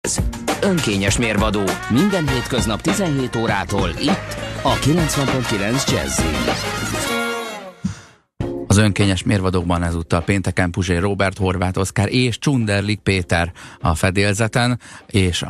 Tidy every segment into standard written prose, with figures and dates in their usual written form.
Jazz. Önkényes mérvadó minden hétköznap 17 órától itt a 90.9 Jazzin. Az önkényes mérvadókban ezúttal pénteken Puzsé Róbert, Horváth Oszkár és Csunderlik Péter a fedélzeten, és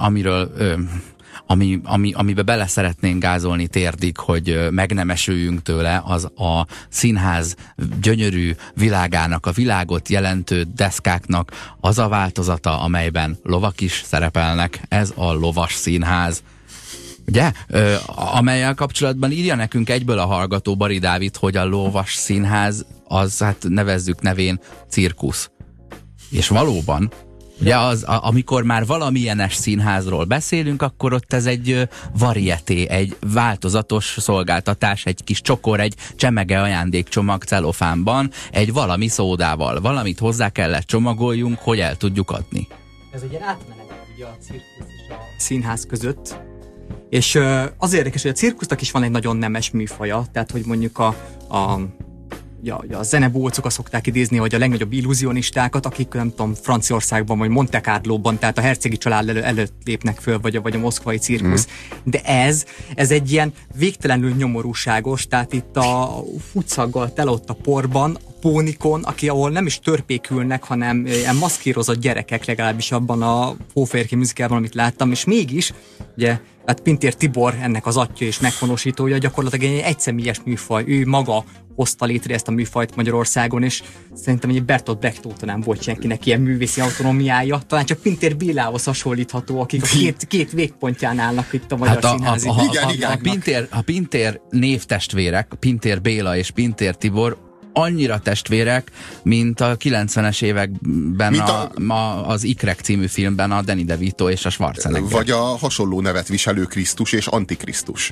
amiben bele szeretnénk gázolni térdig, hogy megnemesüljünk tőle, az a színház gyönyörű világának, a világot jelentő deszkáknak az a változata, amelyben lovak is szerepelnek. Ez a lovas színház. Ugye? Amellyel kapcsolatban írja nekünk egyből a hallgató Bari Dávid, hogy a lovas színház az, hát nevezzük nevén, cirkusz. És valóban, ugye amikor már valamilyenes színházról beszélünk, akkor ott ez egy varieté, egy változatos szolgáltatás, egy kis csokor, egy csemege ajándékcsomag celofánban, egy valami szódával, valamit hozzá kellett csomagoljunk, hogy el tudjuk adni. Ez egy ilyen átmenet ugye a cirkusz és a színház között. És az érdekes, hogy a cirkusznak is van egy nagyon nemes műfaja, tehát hogy mondjuk a zenebócokat szokták idézni, hogy a legnagyobb illúzionistákat, akik nem tudom, Franciaországban vagy Monte Carlóban, tehát a hercegi család előtt lépnek föl, vagy a moszkvai cirkusz. De ez egy ilyen végtelenül nyomorúságos, tehát itt a futszaggal tele ott a porban, a pónikon, ahol nem is törpékülnek, hanem ilyen maszkírozott gyerekek, legalábbis abban a Hófehérke musicalban, amit láttam, és mégis, ugye, hát Pintér Tibor ennek az atya és meghonosítója, gyakorlatilag egy egyszemélyes műfaj, ő maga hozta létre ezt a műfajt Magyarországon, és szerintem egy Bertolt Brecht óta nem volt senkinek ilyen művészi autonómiája. Talán csak Pintér Bélához hasonlítható, akik a két végpontján állnak itt a magyar színházi. A Pintér névtestvérek, Pintér Béla és Pintér Tibor annyira testvérek, mint a 90-es években az Ikrek című filmben a Danny DeVito és a Schwarzenegger. Vagy a hasonló nevet viselő Krisztus és Antikrisztus.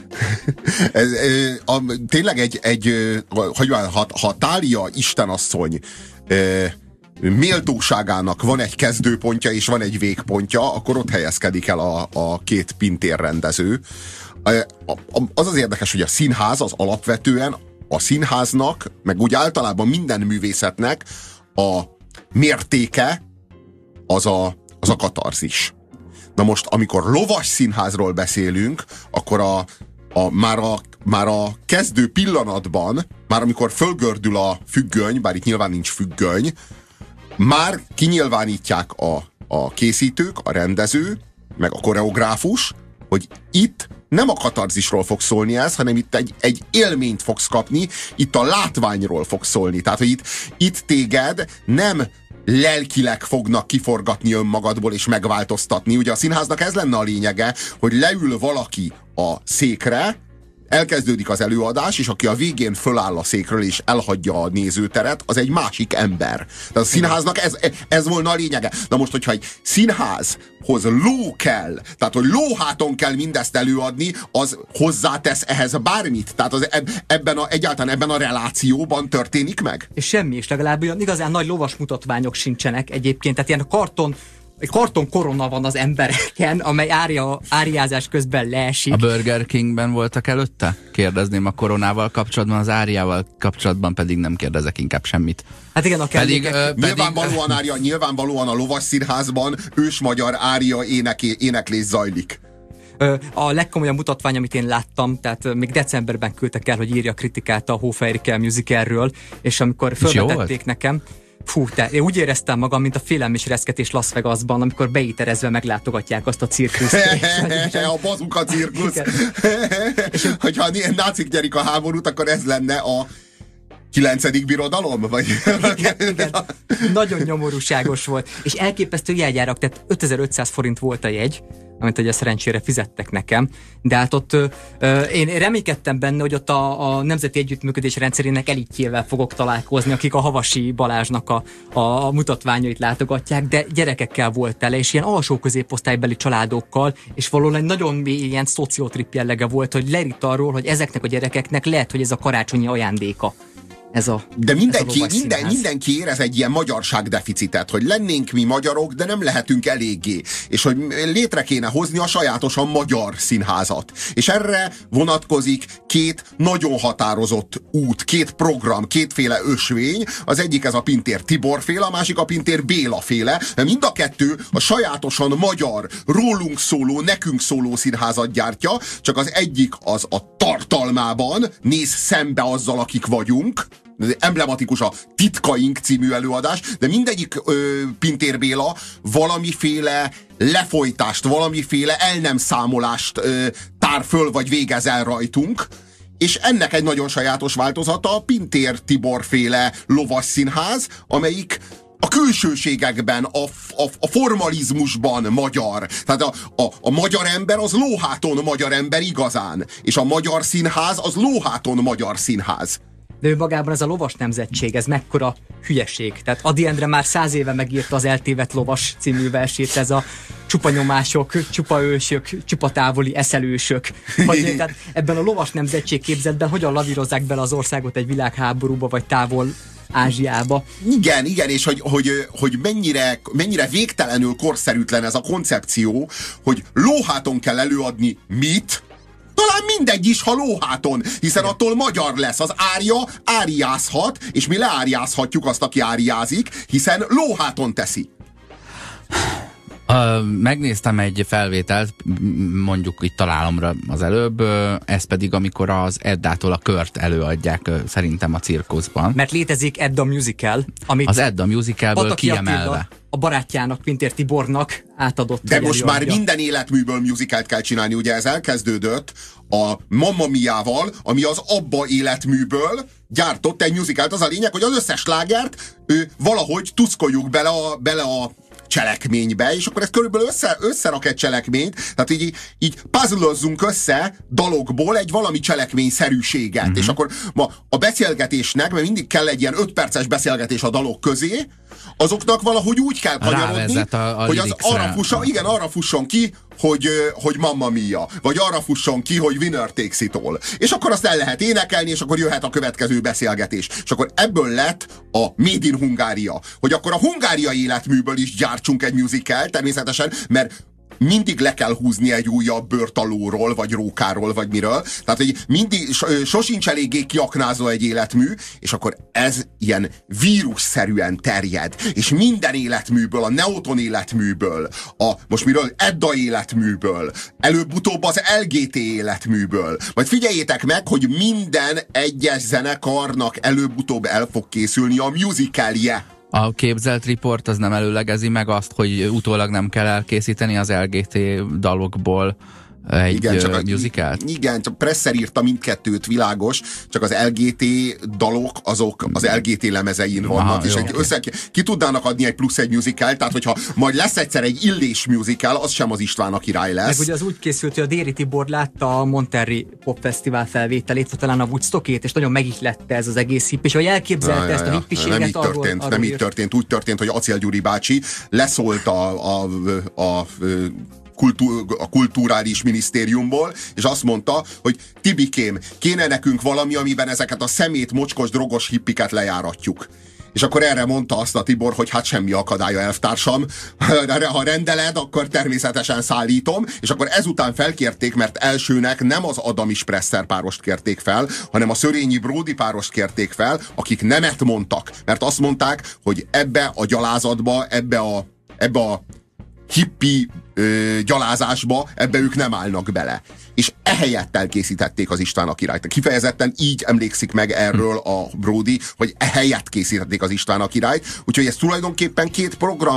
Tényleg ha Tália istenasszony méltóságának van egy kezdőpontja és van egy végpontja, akkor ott helyezkedik el a két Pintér rendező. Az érdekes, hogy a színház az alapvetően a színháznak, meg úgy általában minden művészetnek a mértéke az a katarzis. Na most, amikor lovas színházról beszélünk, akkor már a kezdő pillanatban, már amikor fölgördül a függöny, bár itt nyilván nincs függöny, már kinyilvánítják a készítők, a rendező, meg a koreográfus, hogy itt nem a katarzisról fog szólni ez, hanem itt egy élményt fogsz kapni, itt a látványról fog szólni. Tehát, hogy itt téged nem lelkileg fognak kiforgatni önmagadból és megváltoztatni. Ugye a színháznak ez lenne a lényege, hogy leül valaki a székre, elkezdődik az előadás, és aki a végén föláll a székről és elhagyja a nézőteret, az egy másik ember. Tehát a színháznak ez volna a lényege. Na most, hogyha egy színházhoz ló kell, tehát hogy lóháton kell mindezt előadni, az hozzátesz ehhez bármit? Tehát egyáltalán ebben a relációban történik meg? És semmi, és legalább olyan igazán nagy lovas mutatványok sincsenek egyébként, tehát ilyen karton korona van az embereken, amely áriázás közben leesik. A Burger Kingben voltak előtte? Kérdezném a koronával kapcsolatban, az áriával kapcsolatban pedig nem kérdezek inkább semmit. Hát igen, nyilvánvalóan a lovas színházban ősmagyar ária éneklés zajlik. A legkomolyabb mutatvány, amit én láttam, tehát még decemberben küldtek el, hogy írja kritikát a Hófehérke musicalről, és amikor felvetették nekem, én úgy éreztem magam, mint a Félelem és Reszketés Las Vegasban, amikor beíterezve meglátogatják azt a cirkuszt. A bazuka cirkusz. Hogyha a nácik nyerik a háborút, akkor ez lenne a 9. birodalom? Vagy? Igen. Nagyon nyomorúságos volt. És elképesztő jegyárak, tehát 5500 forint volt a jegy, amit ugye szerencsére fizettek nekem, de hát ott én reménykedtem benne, hogy ott a Nemzeti Együttműködés rendszerének elitjével fogok találkozni, akik a Havasi Balázsnak a mutatványait látogatják, de gyerekekkel volt tele, és ilyen alsó középosztálybeli családokkal, és valóban nagyon mély ilyen szociotrip jellege volt, hogy leírt arról, hogy ezeknek a gyerekeknek lehet, hogy ez a karácsonyi ajándéka. De mindenki érez egy ilyen magyarságdeficitet, hogy lennénk mi magyarok, de nem lehetünk eléggé. És hogy létre kéne hozni a sajátosan magyar színházat. És erre vonatkozik két nagyon határozott út, két program, kétféle ösvény. Az egyik ez a Pintér Tibor féle, a másik a Pintér Béla féle. De mind a kettő a sajátosan magyar, rólunk szóló, nekünk szóló színházat gyártja, csak az egyik az a tartalmában néz szembe azzal, akik vagyunk. Emblematikus a Titkaink című előadás, de mindegyik Pintér Béla valamiféle lefolytást, valamiféle el nem számolást tár föl, vagy végez el rajtunk, és ennek egy nagyon sajátos változata a Pintér Tibor féle lovas színház, amelyik a külsőségekben, a formalizmusban magyar. Tehát a magyar ember az lóháton magyar ember igazán, és a magyar színház az lóháton magyar színház. De ő magában ez a lovas nemzetség, ez mekkora hülyeség. Tehát Ady Endre már 100 éve megírta az Eltévedt lovas című versét, ez a csupa nyomások, csupa ősök, csupa távoli eszelősök. Tehát ebben a lovas nemzetség képzetben hogyan lavírozzák bele az országot egy világháborúba, vagy távol Ázsiába. Igen, és hogy mennyire végtelenül korszerűtlen ez a koncepció, hogy lóháton kell előadni mit. Talán mindegy is, ha lóháton, hiszen attól magyar lesz. Az árja áriázhat, és mi leáriázhatjuk azt, aki áriázik, hiszen lóháton teszi. Megnéztem egy felvételt, mondjuk itt találomra az előbb, ez pedig amikor az Eddától a Kört előadják szerintem a cirkuszban. Mert létezik Edda Musical, amit az Edda Musicalből kiemelve. A barátjának, Pintér Tibornak átadott. De most már minden életműből musicalt kell csinálni, ugye ez elkezdődött a Mamma Mia-val, ami az Abba életműből gyártott egy musicalt. Az a lényeg, hogy az összes slágert valahogy tuszkoljuk bele a cselekménybe, és akkor ez körülbelül összerak egy cselekményt, tehát így puzzle-ozzunk össze dalokból egy valami cselekményszerűséget, és akkor ma a beszélgetésnek, mert mindig kell egy ilyen 5 perces beszélgetés a dalok közé, azoknak valahogy úgy kell kanyarodni, hogy az arra fusson ki, hogy Mamma Mia, vagy arra fusson ki, hogy Winner Takes It All. És akkor azt el lehet énekelni, és akkor jöhet a következő beszélgetés. És akkor ebből lett a Made in Hungária, hogy akkor a hungáriai életműből is gyártsunk egy musical, természetesen, mert mindig le kell húzni egy újabb bőrtalóról, vagy rókáról, vagy miről. Tehát, hogy mindig sosincs eléggé kiaknázó egy életmű, és akkor ez ilyen vírusszerűen terjed. És minden életműből, a Neoton életműből, most miről? Edda életműből, előbb-utóbb az LGT életműből. Majd figyeljétek meg, hogy minden egyes zenekarnak előbb-utóbb el fog készülni a musicalje. A képzelt riport az nem előlegezi meg azt, hogy utólag nem kell elkészíteni az LGT dalokból egy musicalt? Igen, csak Presser írta mindkettőt, világos, csak az LGT dalok azok az LGT lemezein vannak, és ki tudnának adni egy plusz egy musicalt, tehát hogyha majd lesz egyszer egy Illés musical, az sem az István a király lesz. Meg ugye az úgy készült, hogy a Déri Tibor látta a Monterrey Pop Fesztivál felvételét, vagy talán a Woodstockét, és nagyon megihlette ez az egész hipp, és hogy elképzelte ezt a hippiséget. Nem így történt, úgy történt, hogy Acél Gyuri bácsi leszólt a kulturális minisztériumból, és azt mondta, hogy Tibikém, kéne nekünk valami, amiben ezeket a szemét, mocskos, drogos hippiket lejáratjuk. És akkor erre mondta azt a Tibor, hogy hát semmi akadálya, elvtársam, ha rendeled, akkor természetesen szállítom, és akkor ezután felkérték, mert elsőnek nem az Adamis Presser párost kérték fel, hanem a Szörényi Bródi párost kérték fel, akik nemet mondtak, mert azt mondták, hogy ebbe a gyalázatba, ebbe a hippi gyalázásba, ebbe ők nem állnak bele. És ehelyett elkészítették az István a királyt. Kifejezetten így emlékszik meg erről a Bródi, hogy ehelyett készítették az István a királyt. Úgyhogy ez tulajdonképpen két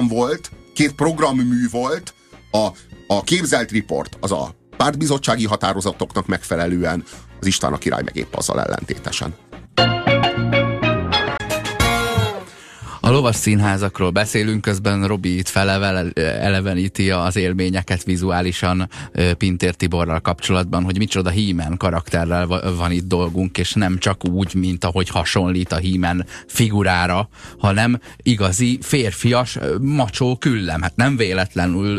programmű volt. A képzelt riport, az a pártbizottsági határozatoknak megfelelően, az István a király meg épp azzal ellentétesen. A lovas színházakról beszélünk, közben Robi itt eleveníti az élményeket vizuálisan Pintér Tiborral kapcsolatban, hogy micsoda He-Man karakterrel van itt dolgunk, és nem csak úgy, mint ahogy hasonlít a He-Man figurára, hanem igazi férfias macsó küllem. Hát nem véletlenül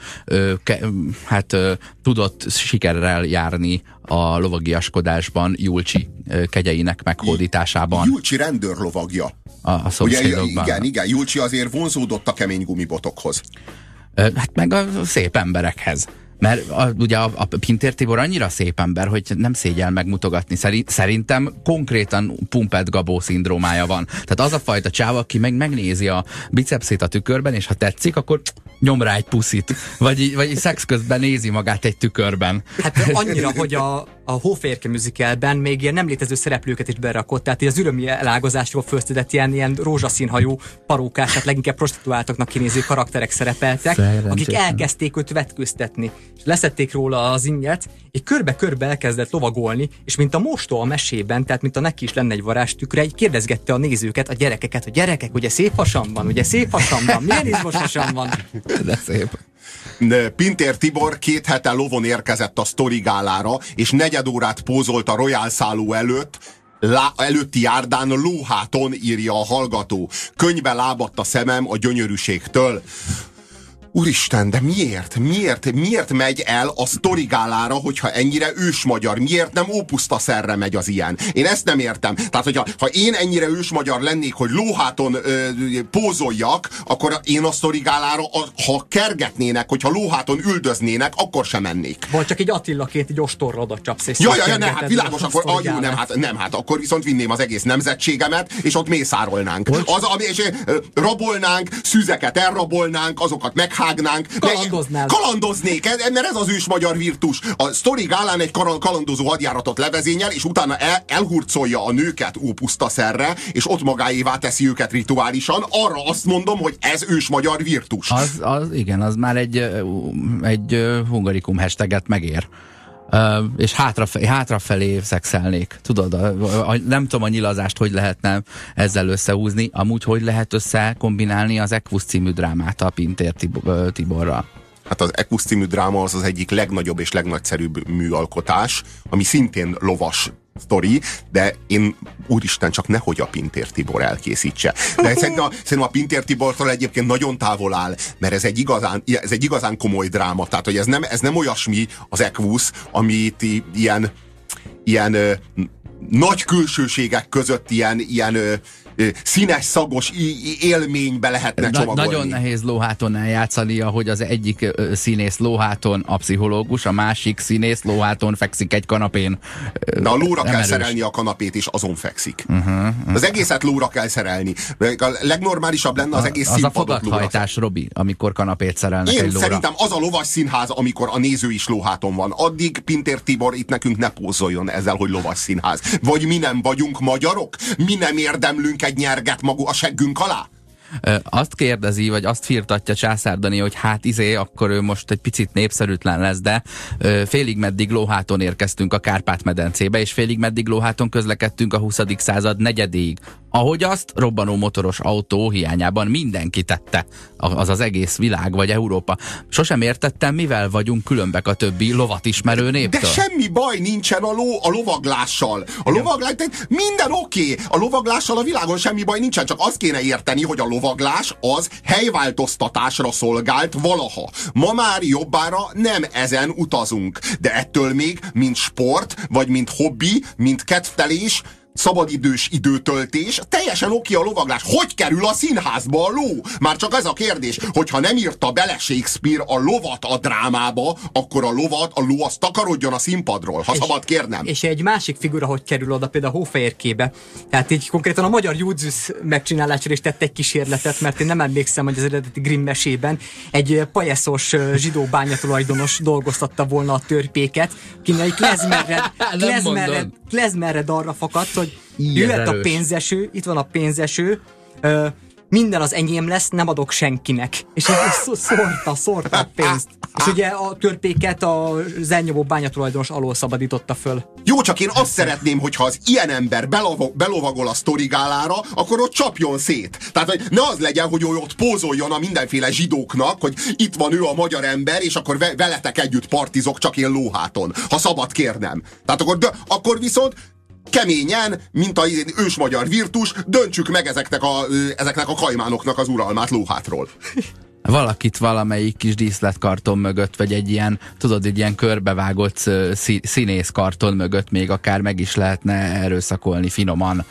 tudott sikerrel járni a lovagiaskodásban Julcsi kegyeinek meghódításában. Julcsi rendőrlovagja. A szomszédokban. Ugye, igen, Julcsi azért vonzódott a kemény gumibotokhoz. Hát meg a szép emberekhez. Mert ugye a Pintér Tibor annyira szép ember, hogy nem szégyel megmutogatni. Szerintem konkrétan Pumped Gabó szindrómája van. Tehát az a fajta csáv, aki megnézi a bicepszét a tükörben, és ha tetszik, akkor nyom rá egy puszit. Vagy szex közben nézi magát egy tükörben. Hát annyira, hogy a Hófehérke musicalben még ilyen nem létező szereplőket is berakott, tehát az ürömi elágazásról fölszedett ilyen rózsaszínhajú parókás, tehát leginkább prostituáltaknak kinéző karakterek szerepeltek, akik elkezdték őt vetkőztetni, és leszették róla az inget, és körbe-körbe elkezdett lovagolni, és mint a Mostó a mesében, tehát mint a neki is lenne egy varázstükre, így kérdezgette a nézőket, a gyerekeket, hogy gyerekek, ugye szép hasam van, milyen izmos hasam van. De szép. Pintér Tibor 2 hete lovon érkezett a Sztori gálára, és 4 órát pózolt a Royal szálló előtti járdán lóháton, írja a hallgató. Könnybe lábadt a szemem a gyönyörűségtől. Úristen, de miért megy el a Sztori gálára, hogyha ennyire ősmagyar? Miért nem ópusztaszerre megy az ilyen? Én ezt nem értem. Tehát, ha én ennyire ősmagyar lennék, hogy lóháton pózoljak, akkor én a Sztori gálára, ha kergetnének, hogyha lóháton üldöznének, akkor sem mennék. Vagy csak egy Attilaként egy ostorra oda csapsz. Ja, nem, hát világos, akkor akkor viszont vinném az egész nemzetségemet, és ott mészárolnánk. És rabolnánk, szüzeket elrabolnánk, azokat meghágnánk. Kalandoznék, mert ez az ősmagyar virtus. A Sztori gálán egy kalandozó hadjáratot levezényel, és utána elhurcolja a nőket ópusztaszerre, és ott magáévá teszi őket rituálisan. Arra azt mondom, hogy ez ősmagyar virtus. Igen, az már egy hungarikum hashtaget megér. És hátrafelé szexelnék. Tudod, nem tudom a nyilazást, hogy lehetne ezzel összehúzni. Amúgy hogy lehet összekombinálni az Equus című drámát a Pintér Tiborral? Hát az Equus című dráma az egyik legnagyobb és legnagyszerűbb műalkotás, ami szintén lovas sztori, de én úristen, csak nehogy a Pintér Tibor elkészítse. De szerintem a Pintér Tibortól egyébként nagyon távol áll, mert ez egy igazán komoly dráma. Tehát, hogy ez nem olyasmi az Equus, amit ilyen nagy külsőségek között ilyen színes, szagos élménybe lehetne csomagolni. Nagyon nehéz lóháton eljátszani, ahogy az egyik színész lóháton a pszichológus, a másik színész lóháton fekszik egy kanapén. Na, a lóra kell szerelni a kanapét, és azon fekszik. Az egészet lóra kell szerelni. A legnormálisabb lenne az egész színpadot lóra. Az a fogathajtás, Robi, amikor kanapét szerelnek egy lóra. Szerintem az a lovas színház, amikor a néző is lóháton van. Addig Pintér Tibor itt nekünk ne pózoljon ezzel, hogy lovas színház. Vagy mi nem vagyunk magyarok? Mi nem érdemlünk egy nyerget a seggünk alá? Azt kérdezi, vagy azt firtatja Császár Dani, hogy hát akkor ő most egy picit népszerűtlen lesz, de félig meddig lóháton érkeztünk a Kárpát-medencébe, és félig meddig lóháton közlekedtünk a 20. század negyedéig. Ahogy azt robbanó motoros autó hiányában mindenki tette, az egész világ vagy Európa. Sosem értettem, mivel vagyunk különbek a többi lovat ismerő néptől. De semmi baj nincsen a lovaglással. Minden oké. A lovaglással a világon semmi baj nincsen, csak azt kéne érteni, hogy a lovaglás az helyváltoztatásra szolgált valaha. Ma már jobbára nem ezen utazunk. De ettől még, mint sport, vagy mint hobbi, mint kedvtelés, szabadidős időtöltés, teljesen oké a lovaglás. Hogy kerül a színházba a ló? Már csak ez a kérdés, hogyha nem írta bele Shakespeare a lovat a drámába, akkor a ló az takarodjon a színpadról, ha szabad kérnem. És egy másik figura, hogy kerül oda például a Hófehérkébe. Tehát így konkrétan a magyar Júdzius megcsinálásra is tett egy kísérletet, mert én nem emlékszem, hogy az eredeti Grimm mesében egy pajeszos zsidó bányatulajdonos dolgoztatta volna a törpéket, kinek klezmerred arra fakadt, hogy jöhet a pénzeső, itt van a pénzeső, minden az enyém lesz, nem adok senkinek. És ez szórta a pénzt. És ugye a törpéket az elnyomó bányatulajdonos alól szabadította föl. Jó, csak én azt szeretném, hogyha az ilyen ember belovagol a sztorigálára, akkor ott csapjon szét. Tehát hogy ne az legyen, hogy ő ott pózoljon a mindenféle zsidóknak, hogy itt van ő a magyar ember, és akkor veletek együtt partizok, csak én lóháton, ha szabad kérnem. Tehát akkor viszont keményen, mint az ős magyar virtus, döntsük meg ezeknek a kajmánoknak az uralmát lóhátról. Valakit valamelyik kis díszletkarton mögött, vagy egy ilyen, tudod, egy ilyen körbevágott színészkarton mögött még akár meg is lehetne erőszakolni finoman,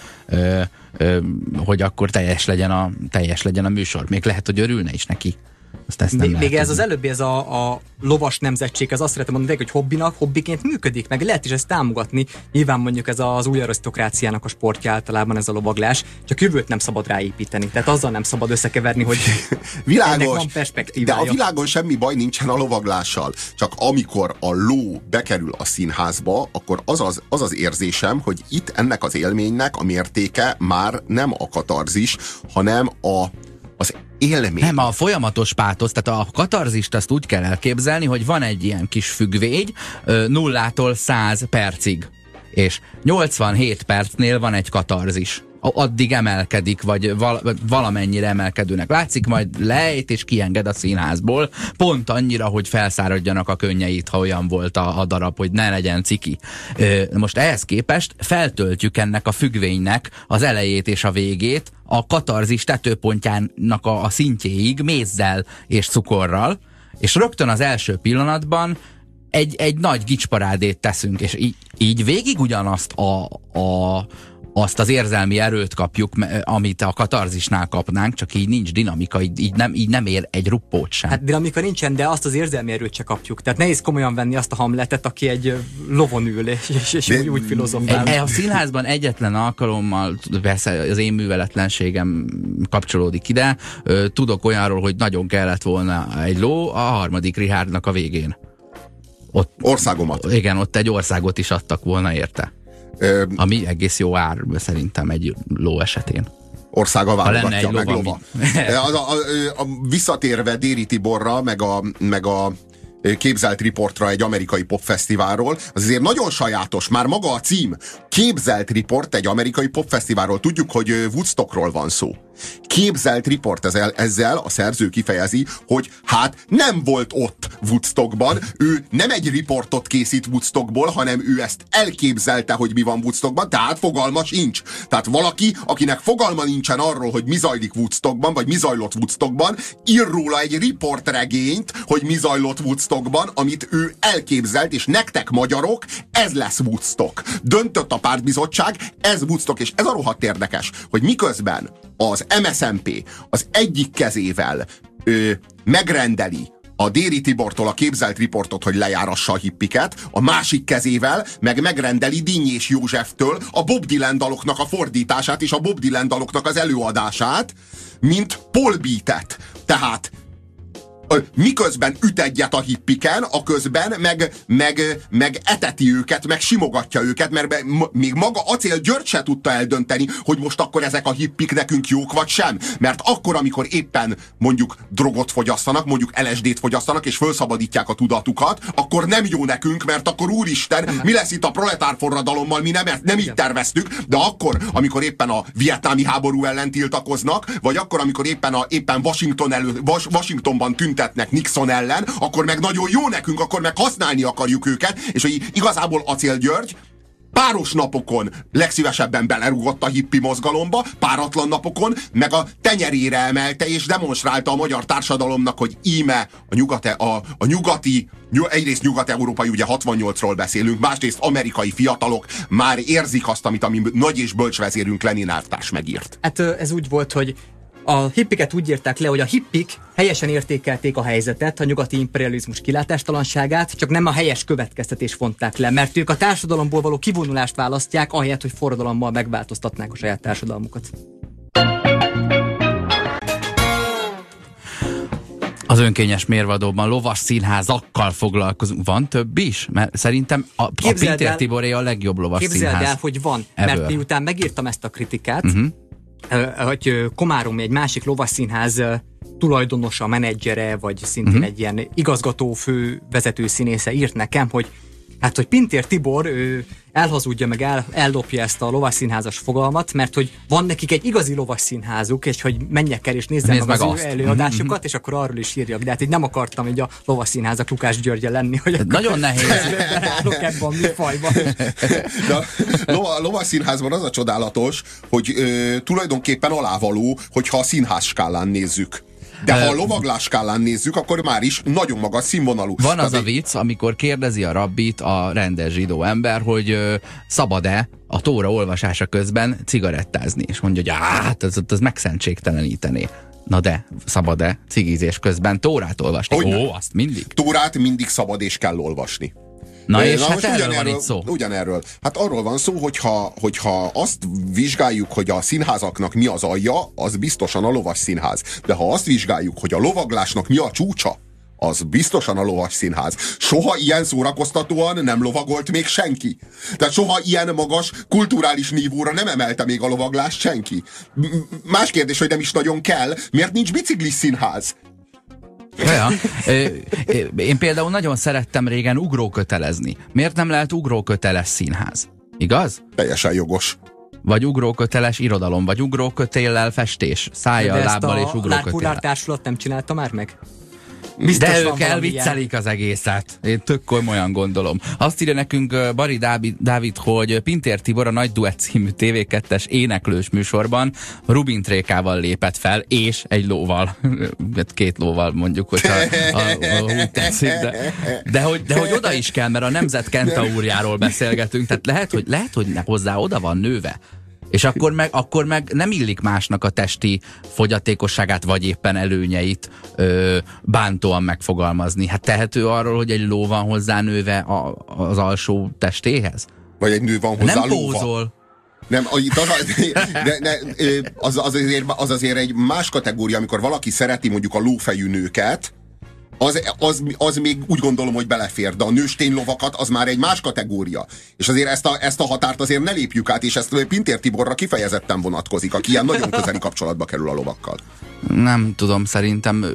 hogy akkor teljes legyen a műsor. Még lehet, hogy örülne is neki. Még ez az előbbi, ez a lovas nemzetség, ez azt szeretem mondani, hogy hobbiként működik, meg lehet is ezt támogatni. Nyilván mondjuk ez az új arisztokráciának a sportja általában, ez a lovaglás, csak jövőt nem szabad ráépíteni. Tehát azzal nem szabad összekeverni, hogy ennek van perspektívája. De a világon semmi baj nincsen a lovaglással. Csak amikor a ló bekerül a színházba, akkor az az érzésem, hogy itt ennek az élménynek a mértéke már nem a katarzis, hanem az élmény. Nem, a folyamatos pátosz, tehát a katarzist azt úgy kell elképzelni, hogy van egy ilyen kis függvény 0-tól 100 percig, és 87 percnél van egy katarzis. Addig emelkedik, vagy valamennyire emelkedőnek látszik, majd lejt és kienged a színházból, pont annyira, hogy felszáradjanak a könnyeit, ha olyan volt a darab, hogy ne legyen ciki. Most ehhez képest feltöltjük ennek a függvénynek az elejét és a végét a katarzis tetőpontjának a szintjéig mézzel és cukorral, és rögtön az első pillanatban egy nagy gicsparádét teszünk, és így végig ugyanazt azt az érzelmi erőt kapjuk, amit a katarzisnál kapnánk, csak így nincs dinamika, így nem ér egy ruppót sem. Hát dinamika nincsen, de azt az érzelmi erőt se kapjuk. Tehát nehéz komolyan venni azt a Hamletet, aki egy lovon ül, és úgy filozofál. A színházban egyetlen alkalommal, persze az én műveletlenségem kapcsolódik ide, tudok olyanról, hogy nagyon kellett volna egy ló a harmadik Richardnak a végén. Országomat. Igen, ott egy országot is adtak volna érte. Ami egész jó ár szerintem egy ló esetén. Országa válogatja meg lova. Visszatérve Déri Tiborra, meg a képzelt riportra egy amerikai popfesztiválról, az azért nagyon sajátos, már maga a cím. Képzelt riport egy amerikai popfesztiválról. Tudjuk, hogy Woodstockról van szó. Képzelt riport, ezzel a szerző kifejezi, hogy hát nem volt ott Woodstockban, ő nem egy riportot készít Woodstockból, hanem ő ezt elképzelte, hogy mi van Woodstockban, tehát fogalma sincs. Tehát valaki, akinek fogalma nincsen arról, hogy mi zajlik Woodstockban, vagy mi zajlott Woodstockban, ír róla egy riportregényt, hogy mi zajlott Woodstockban, amit ő elképzelt, és nektek magyarok, ez lesz Woodstock. Döntött a pártbizottság, ez Woodstock, és ez a rohadt érdekes, hogy miközben az MSZNP az egyik kezével megrendeli a Déri Tibortól a képzelt riportot, hogy lejárassa a hippiket, a másik kezével meg megrendeli Dinny és Józseftől a Bob Dylan daloknak a fordítását és a Bob Dylan daloknak az előadását, mint Paul Beatet. Tehát miközben üt egyet a hippiken, aközben meg eteti őket, meg simogatja őket, mert még maga Acél György se tudta eldönteni, hogy most akkor ezek a hippik nekünk jók vagy sem. Mert akkor, amikor éppen mondjuk drogot fogyasztanak, mondjuk LSD-t fogyasztanak, és felszabadítják a tudatukat, akkor nem jó nekünk, mert akkor úristen, mi lesz itt a proletár forradalommal, mi nem így terveztük, de akkor, amikor éppen a vietnámi háború ellen tiltakoznak, vagy akkor, amikor éppen Washingtonban tüntetnek Nixon ellen, akkor meg nagyon jó nekünk, akkor meg használni akarjuk őket, és hogy igazából Acél György páros napokon legszívesebben belerúgott a hippi mozgalomba, páratlan napokon meg a tenyerére emelte és demonstrálta a magyar társadalomnak, hogy íme a nyugati, egyrészt nyugat-európai, ugye 68-ról beszélünk, másrészt amerikai fiatalok már érzik azt, amit a mi nagy és bölcs vezérünk Lenin elvtárs megírt. Hát ez úgy volt, hogy a hippiket úgy írták le, hogy a hippik helyesen értékelték a helyzetet, a nyugati imperializmus kilátástalanságát, csak nem a helyes következtetést vonták le, mert ők a társadalomból való kivonulást választják, ahelyett, hogy forradalommal megváltoztatnák a saját társadalmukat. Az önkényes mérvadóban lovas színházakkal foglalkozunk. Van több is? Mert szerintem a Pintér Tiboré a legjobb lovas színház. Képzeld el, hogy van, ever. mert miután megírtam ezt a kritikát, hogy Komáromi egy másik lovasszínház tulajdonosa, menedzsere, vagy szintén egy ilyen igazgató fő vezető színésze írt nekem, hogy hát, hogy Pintér Tibor elhazudja, meg ellopja ezt a lovasszínházas fogalmat, mert hogy van nekik egy igazi lovasszínházuk, és hogy menjek el és nézzem meg az ő előadásukat, és akkor arról is írjak. De hát így nem akartam így a lovasszínházak Lukács Györgye lenni, hogy nagyon nehéz. Beállok ebben a műfajban. A lovasszínházban az a csodálatos, hogy tulajdonképpen alávaló, hogyha a színház skálán nézzük. De ha a lovaglás skálán nézzük, akkor már is nagyon magas színvonalú. Van az a vicc, amikor kérdezi a rabbit a rendes zsidó ember, hogy szabad-e a tóra olvasása közben cigarettázni, és mondja, hogy hát ez megszentségtelenítené. Na de, szabad-e cigizés közben tórát olvasni? Ó, azt mindig. Tórát mindig szabad és kell olvasni. Na és hát erről van itt szó. Ugyanerről. Hát arról van szó, hogyha azt vizsgáljuk, hogy a színházaknak mi az alja, az biztosan a lovas színház. De ha azt vizsgáljuk, hogy a lovaglásnak mi a csúcsa, az biztosan a lovas színház. Soha ilyen szórakoztatóan nem lovagolt még senki. Tehát soha ilyen magas kulturális nívóra nem emelte még a lovaglást senki. Más kérdés, hogy nem is nagyon kell. Miért nincs biciklis színház? Ja. Én például nagyon szerettem régen ugrókötelezni. Miért nem lehet ugróköteles színház? Igaz? Teljesen jogos. Vagy ugróköteles irodalom, vagy ugrókötéllel festés. Szájjal, lábbal és ugrókötéllel. De ezt a Társulat nem csinálta már meg? Biztos de ők elviccelik az egészet. Én tök komolyan gondolom. Azt írja nekünk Bari Dávid, hogy Pintér Tibor a Nagy Duett című TV2-es éneklős műsorban Rubin Trékával lépett fel, és egy lóval. 2 lóval mondjuk, hogyha úgy tetszik. De hogy oda is kell, mert a Nemzet kentaúrjáról beszélgetünk, tehát lehet, hogy hozzá oda van nőve. És akkor meg nem illik másnak a testi fogyatékosságát, vagy éppen előnyeit bántóan megfogalmazni. Hát tehető arról, hogy egy ló van hozzá nőve az alsó testéhez? Vagy egy nő van hozzá nem lóva? pózol. Nem, az azért egy más kategória, amikor valaki szereti mondjuk a lófejű nőket, az még úgy gondolom, hogy belefér, de a nőstény lovakat az már egy más kategória. És azért ezt a határt azért ne lépjük át, és ezt Pintér Tiborra kifejezetten vonatkozik, aki ilyen nagyon közeli kapcsolatba kerül a lovakkal. Nem tudom, szerintem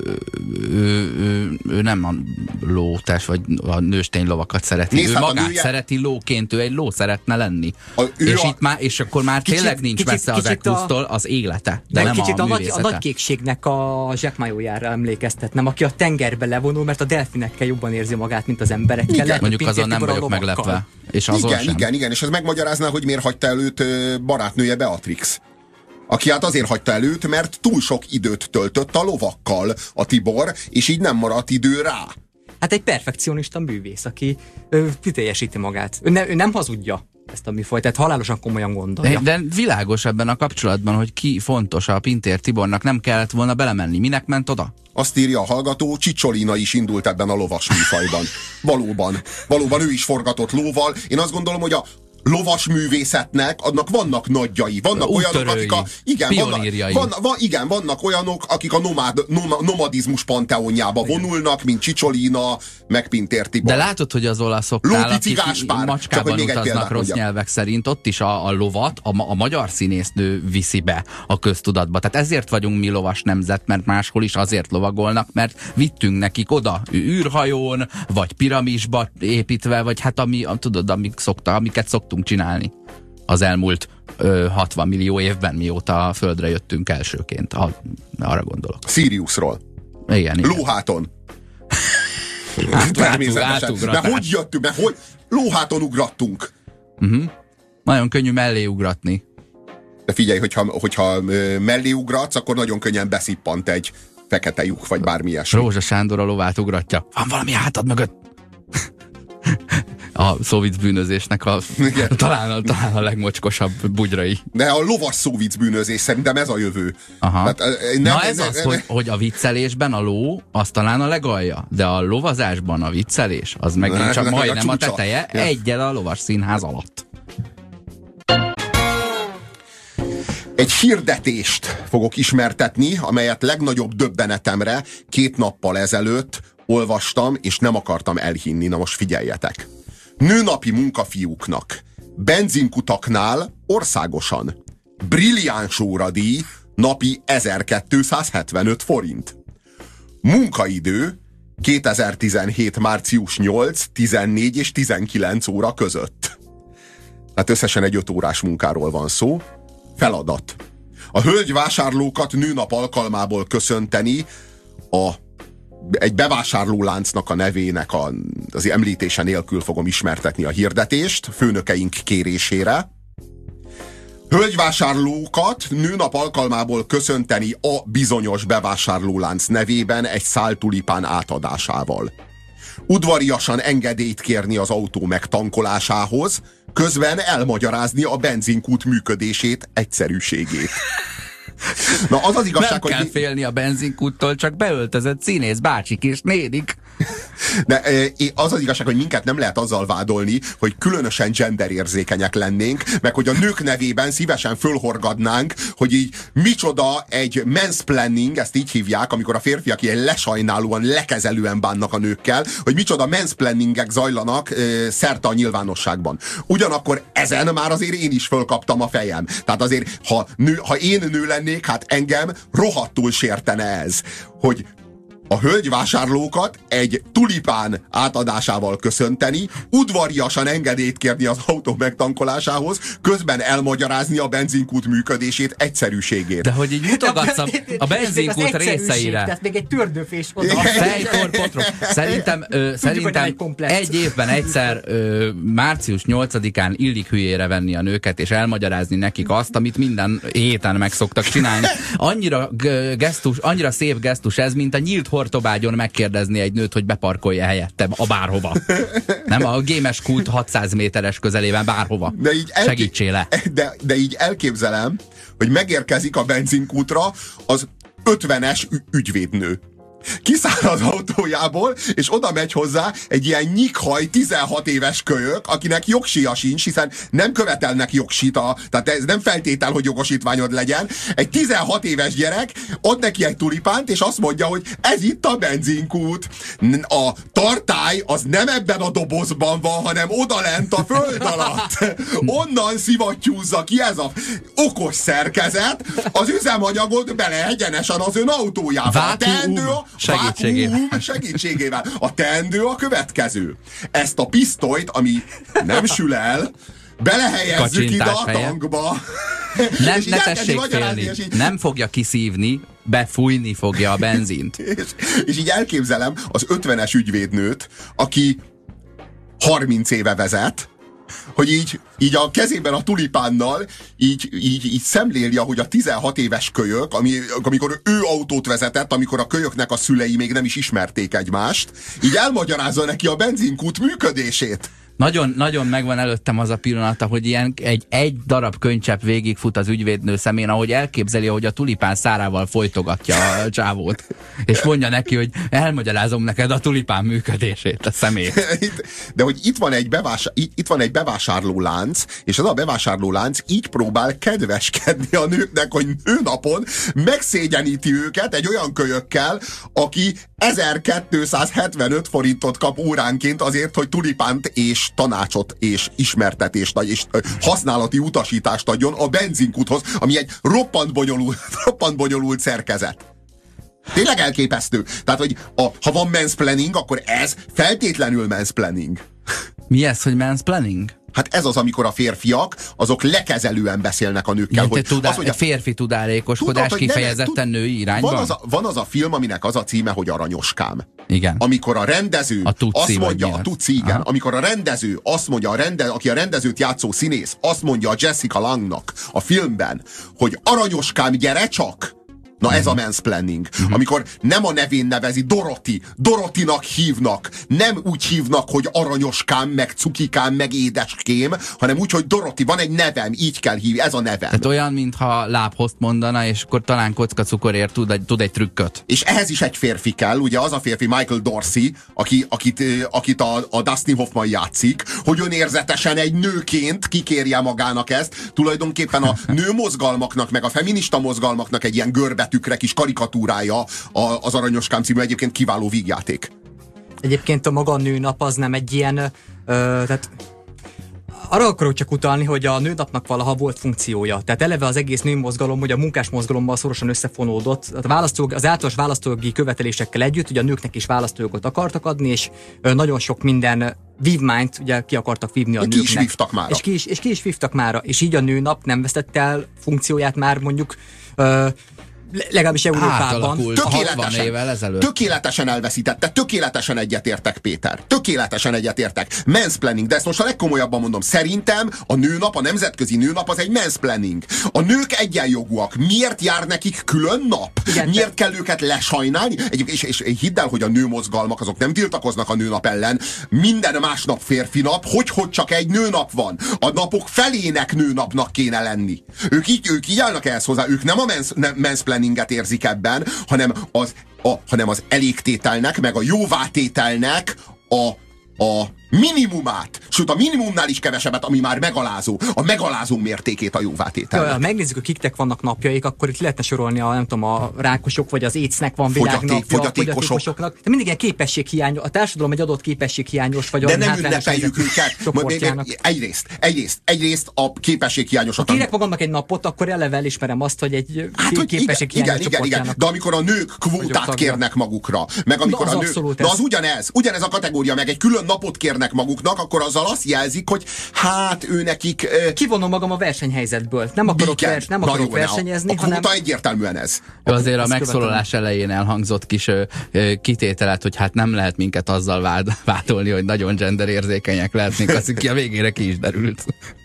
ő nem a lótes, vagy a nőstény lovakat szereti. Nézd, ő hát magát szereti lóként, ő egy ló szeretne lenni. És akkor már tényleg nincs messze az ekusztól az élete, de nem kicsit a művészete. A nagykékségnek a zsákmájójára emlékeztetnem, aki a tengerbe levonul, mert a delfinekkel jobban érzi magát, mint az emberekkel. Igen. Lehet, mondjuk azon nem vagyok meglepve. És igen, és ez megmagyarázná, hogy miért hagyta előtt barátnője Beatrix. Aki hát azért hagyta előtt, mert túl sok időt töltött a lovakkal a Tibor, és így nem maradt idő rá. Hát egy perfekcionista művész, aki teljesíti magát. Ő nem hazudja ezt a műfajt, tehát halálosan komolyan gondolja. De világos ebben a kapcsolatban, hogy ki fontos a Pintér Tibornak, nem kellett volna belemenni. Minek ment oda? Azt írja a hallgató, Csicsolina is indult ebben a lovas műfajban. Valóban ő is forgatott lóval. Én azt gondolom, hogy a lovas művészetnek, annak vannak nagyjai, vannak olyanok, akik vannak olyanok, akik a nomadizmus panteonjába vonulnak, mint Csicsolina, meg Pintér Tibor. De látod, hogy az olaszoknál, akik macskában utaznak rossz nyelvek szerint, ott is a lovat a magyar színésznő viszi be a köztudatba. Tehát ezért vagyunk mi lovas nemzet, mert máshol is azért lovagolnak, mert vittünk nekik oda űrhajón, vagy piramisba építve, vagy hát amiket szoktunk csinálni az elmúlt 60 millió évben, mióta a Földre jöttünk elsőként. Arra gondolok. Siriusról. Igen. Lóháton. Természetesen. Mert hogy jöttünk? Mert hogy lóháton ugrattunk. Nagyon könnyű mellé ugratni. De figyelj, hogyha mellé ugratsz, akkor nagyon könnyen beszippant egy fekete lyuk, vagy bármi ilyesmi. Rózsa Sándor a lovát ugratja. Van valami hátad mögött. A szóvic bűnözésnek talán a legmocskosabb bugyrai. De a lovas szóvic bűnözés, szerintem ez a jövő. Aha. Tehát, hogy a viccelésben a ló, az talán a legalja, de a lovazásban a viccelés, az megint csak majdnem a teteje, egyel a lovas színház alatt. Egy hirdetést fogok ismertetni, amelyet legnagyobb döbbenetemre 2 nappal ezelőtt olvastam, és nem akartam elhinni. Na most figyeljetek! Nőnapi munkafiúknak benzinkutaknál országosan Brilliáns óradíj napi 1275 forint. Munkaidő 2017. március 8, 14 és 19 óra között. Tehát összesen egy 5 órás munkáról van szó. Feladat. A hölgyvásárlókat nőnap alkalmából köszönteni egy bevásárlóláncnak a nevének az említése nélkül fogom ismertetni a hirdetést, főnökeink kérésére. Hölgyvásárlókat nőnap alkalmából köszönteni a bizonyos bevásárlólánc nevében egy szál tulipán átadásával. Udvariasan engedélyt kérni az autó megtankolásához, közben elmagyarázni a benzinkút működését, egyszerűségét. Na, az igazság, nem kell félni a benzinkúttól, csak beöltözött színész bácsik és nénik. De az igazság, hogy minket nem lehet azzal vádolni, hogy különösen genderérzékenyek lennénk, meg hogy a nők nevében szívesen fölhorgadnánk, hogy így micsoda egy mansplaining, ezt így hívják, amikor a férfiak ilyen lesajnálóan, lekezelően bánnak a nőkkel, hogy micsoda mansplainingek zajlanak szerte a nyilvánosságban. Ugyanakkor ezen már azért én is fölkaptam a fejem. Tehát azért, ha én nő lennék, hát engem rohadtul sértene ez, hogy a hölgyvásárlókat egy tulipán átadásával köszönteni, udvariasan engedélyt kérni az autó megtankolásához, közben elmagyarázni a benzinkút működését, egyszerűségét. De hogy így mutogatsz a benzinkút részeire. Tehát még egy tördőfés oda. Fejtorpotrok. Szerintem egy évben egyszer március 8-án illik hülyére venni a nőket, és elmagyarázni nekik azt, amit minden héten meg szoktak csinálni. Annyira szép gesztus ez, mint a nyílt hortobágyon megkérdezni egy nőt, hogy beparkolja helyette a bárhova. Nem a gémes kult 600 méteres közelében bárhova. Segítsél le. De így elképzelem, hogy megérkezik a benzinkútra az 50-es ügyvédnő. Kiszáll az autójából, és oda megy hozzá egy ilyen nyikhaj 16 éves kölyök, akinek jogsija sincs, hiszen nem követelnek jogsit, tehát ez nem feltétel, hogy jogosítványod legyen. Egy 16 éves gyerek ad neki egy tulipánt, és azt mondja, hogy ez itt a benzinkút. A tartály az nem ebben a dobozban van, hanem odalent a föld alatt. Onnan szivattyúzza ki ez a okos szerkezet, az üzemanyagot bele egyenesen az ön autójába. Segítségével. A teendő a következő. Ezt a pisztolyt, ami nem sül el, belehelyezzük ide a tankba. Ne tessék félni. Nem fogja kiszívni, befújni fogja a benzint. És így elképzelem az 50-es ügyvédnőt, aki 30 éve vezet, hogy így a kezében a tulipánnal így szemléli, ahogy a 16 éves kölyök, amikor ő autót vezetett, amikor a kölyöknek a szülei még nem is ismerték egymást, így elmagyarázza neki a benzinkút működését. Nagyon, nagyon megvan előttem az a pillanata, hogy ilyen egy darab könycsepp végigfut az ügyvédnő szemén, ahogy elképzeli, hogy a tulipán szárával folytogatja a csávót. És mondja neki, hogy elmagyarázom neked a tulipán működését, a szemét. De hogy itt van egy bevásárlólánc, és ez a bevásárlólánc így próbál kedveskedni a nőknek, hogy nőnapon megszégyeníti őket egy olyan kölyökkel, aki 1275 forintot kap óránként azért, hogy tulipánt és tanácsot és ismertetést és használati utasítást adjon a benzinkúthoz, ami egy roppant bonyolult szerkezet. Tényleg elképesztő. Tehát, hogy ha van mansplaining, akkor ez feltétlenül mansplaining. Mi ez, hogy mansplaining? Hát ez az, amikor a férfiak, azok lekezelően beszélnek a nőkkel. Hogy férfi tudálékoskodás kifejezetten női irányban? Van az a film, aminek az a címe, hogy Aranyoskám. Igen. Amikor a rendező azt mondja, a Tuci, igen. Aha. Amikor a rendező azt mondja, aki a rendezőt játszó színész, azt mondja a Jessica Langnak a filmben, hogy Aranyoskám, gyere csak! Na ez a mansplaining. Amikor nem a nevén nevezi, Dorotinak hívnak. Nem úgy hívnak, hogy Aranyoskám, meg Cukikám, meg Édeském, hanem úgy, hogy Doroti, van egy nevem, így kell hívni, ez a nevem. Tehát olyan, mintha lábhozt mondana, és akkor talán kockacukorért tud egy trükköt. És ehhez is egy férfi kell, ugye az a férfi Michael Dorsey, akit a Dustin Hoffman játszik, hogy önérzetesen egy nőként kikérje magának ezt. Tulajdonképpen a nőmozgalmaknak, meg a feminista mozgalmaknak egy ilyen görbetükre kis karikatúrája az Aranyoskám című egyébként kiváló vígjáték. Egyébként a maga a nőnap az nem egy ilyen, tehát Arra akarok csak utalni, hogy a nőnapnak valaha volt funkciója. Tehát eleve az egész nőmozgalom, hogy a munkás mozgalommal szorosan összefonódott. Az általános választójogi követelésekkel együtt, ugye a nőknek is választójogot akartak adni, és nagyon sok minden vívmányt ugye ki akartak vívni a nőknek. Ki is vívtak mára. És ki is vívtak mára. És így a nőnap nem vesztette el funkcióját már mondjuk legalábbis Európában. Tökéletesen elveszítette, tökéletesen egyetértek, Péter. Tökéletesen egyetértek. Mansplaining, de ezt most a legkomolyabban mondom. Szerintem a nőnap, a nemzetközi nőnap az egy mansplaining. A nők egyenjogúak. Miért jár nekik külön nap? Igen, miért kell őket lesajnálni? És hidd el, hogy a nőmozgalmak azok nem tiltakoznak a nőnap ellen. Minden másnap férfi nap, hogy csak egy nőnap van. A napok felének nőnapnak kéne lenni. Ők így állnak ehhez hozzá. Ők nem a mansplaininget érzik ebben, hanem az elégtételnek, meg a jóvátételnek a minimumát, sőt a minimumnál is kevesebbet, ami már megalázó. A megalázó mértékét a jóvátételnek. Ha megnézzük, hogy kiknek vannak napjaik, akkor itt lehetne sorolni a rákosok, vagy az AIDS-nek van világnapja, fogyatékosoknak. De mindig ilyen képességhiányos, a társadalom egy adott képességhiányos, vagy de nem ünnepeljük őket. Egyrészt a képességhiányosat. Ha kérek magamnak egy napot, akkor eleve elismerem azt, hogy egy képességhiányos csoportjának. De amikor a nők kvótát kérnek magukra, meg amikor a nők, de az ugyanez a kategória, meg egy külön napot kérnek maguknak, akkor azzal azt jelzik, hogy hát ő nekik... Kivonom magam a versenyhelyzetből. Nem akarok versenyezni, hanem... A kvóta egyértelműen ez. Azért a megszólalás elején elhangzott kis kitételet, hogy hát nem lehet minket azzal vádolni, hogy nagyon genderérzékenyek lehetnénk, azt ki a végére ki is derült.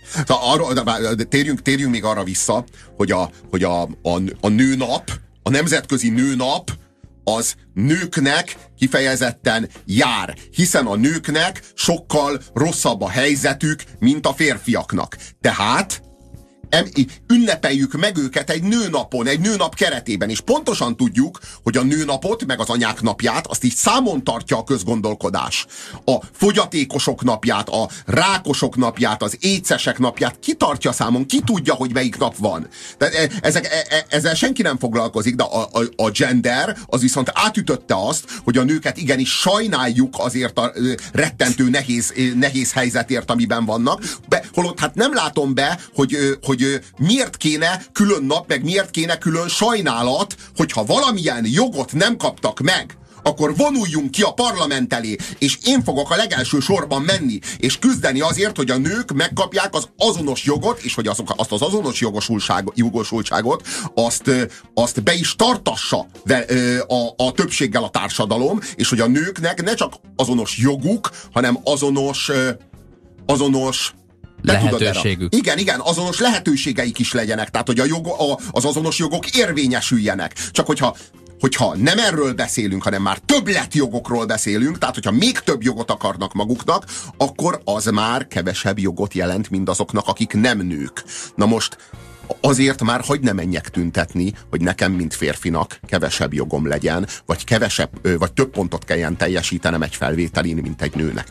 Térjünk még arra vissza, hogy a nőnap, a nemzetközi nőnap az nőknek kifejezetten jár, hiszen a nőknek sokkal rosszabb a helyzetük, mint a férfiaknak. Tehát ünnepeljük meg őket egy nőnapon, egy nőnap keretében, és pontosan tudjuk, hogy a nőnapot, meg az anyák napját, azt így számon tartja a közgondolkodás. A fogyatékosok napját, a rákosok napját, az écesek napját ki tartja számon, ki tudja, hogy melyik nap van. De ezzel senki nem foglalkozik, de a gender az viszont átütötte azt, hogy a nőket igenis sajnáljuk azért a rettentő nehéz helyzetért, amiben vannak. Holott hát nem látom be, hogy miért kéne külön nap, meg miért kéne külön sajnálat, hogyha valamilyen jogot nem kaptak meg, akkor vonuljunk ki a parlament elé, és én fogok a legelső sorban menni, és küzdeni azért, hogy a nők megkapják az azonos jogot, és hogy azt az azonos jogosultságot azt be is tartassa a többséggel a társadalom, és hogy a nőknek ne csak azonos joguk, hanem azonos lehetőségük. Igen, azonos lehetőségeik is legyenek, tehát hogy az azonos jogok érvényesüljenek. Csak hogyha nem erről beszélünk, hanem már többletjogokról beszélünk, tehát hogyha még több jogot akarnak maguknak, akkor az már kevesebb jogot jelent mindazoknak, akik nem nők. Na most azért már hogy ne menjek tüntetni, hogy nekem, mint férfinak kevesebb jogom legyen, vagy több pontot kelljen teljesítenem egy felvételin, mint egy nőnek.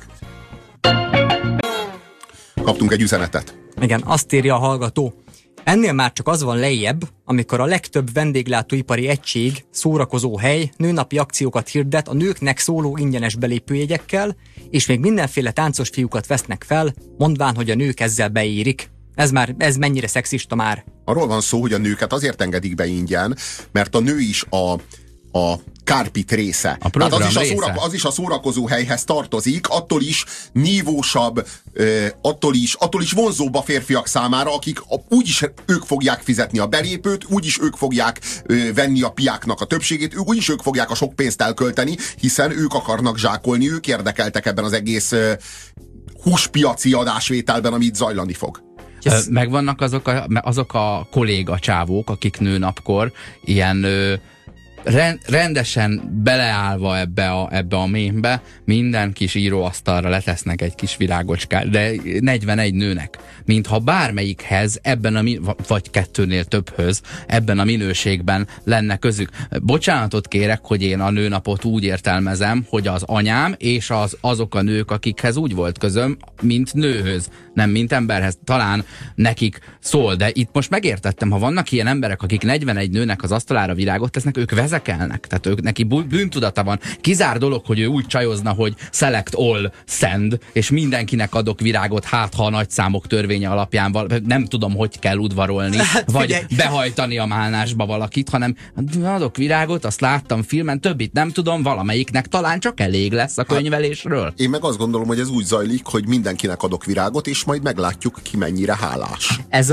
Kaptunk egy üzenetet. Igen, azt írja a hallgató. Ennél már csak az van lejjebb, amikor a legtöbb vendéglátóipari egység, szórakozó hely, nőnapi akciókat hirdet a nőknek szóló ingyenes belépőjegyekkel, és még mindenféle táncos fiúkat vesznek fel, mondván, hogy a nők ezzel beérik. Ez mennyire szexista már? Arról van szó, hogy a nőket azért engedik be ingyen, mert a nő is a kárpit része. Tehát az is a szórakozó helyhez tartozik, attól is nívósabb, attól is vonzóbb a férfiak számára, akik úgyis ők fogják fizetni a belépőt, úgyis ők fogják venni a piáknak a többségét, úgyis ők fogják a sok pénzt elkölteni, hiszen ők akarnak zsákolni, ők érdekeltek ebben az egész húspiaci adásvételben, amit zajlani fog. Megvannak azok a kolléga csávók, akik nőnapkor ilyen rendesen beleállva ebbe a mémbe, minden kis íróasztalra letesznek egy kis virágocskát, de 41 nőnek, mintha bármelyikhez vagy kettőnél többhöz ebben a minőségben lenne közük. Bocsánatot kérek, hogy én a nőnapot úgy értelmezem, hogy az anyám és azok a nők, akikhez úgy volt közöm, mint nőhöz, nem mint emberhez. Talán nekik szól, de itt most megértettem, ha vannak ilyen emberek, akik 41 nőnek az asztalára virágot tesznek, ők érzekelnek. Tehát ők neki bűntudata van. Kizár dolog, hogy ő úgy csajozna, hogy select all, send, és mindenkinek adok virágot, hát ha a nagyszámok törvénye alapján nem tudom, hogy kell udvarolni, vagy behajtani a málnásba valakit, hanem adok virágot, azt láttam filmen, többit nem tudom, valamelyiknek talán csak elég lesz a könyvelésről. Én meg azt gondolom, hogy ez úgy zajlik, hogy mindenkinek adok virágot, és majd meglátjuk, ki mennyire hálás. Ez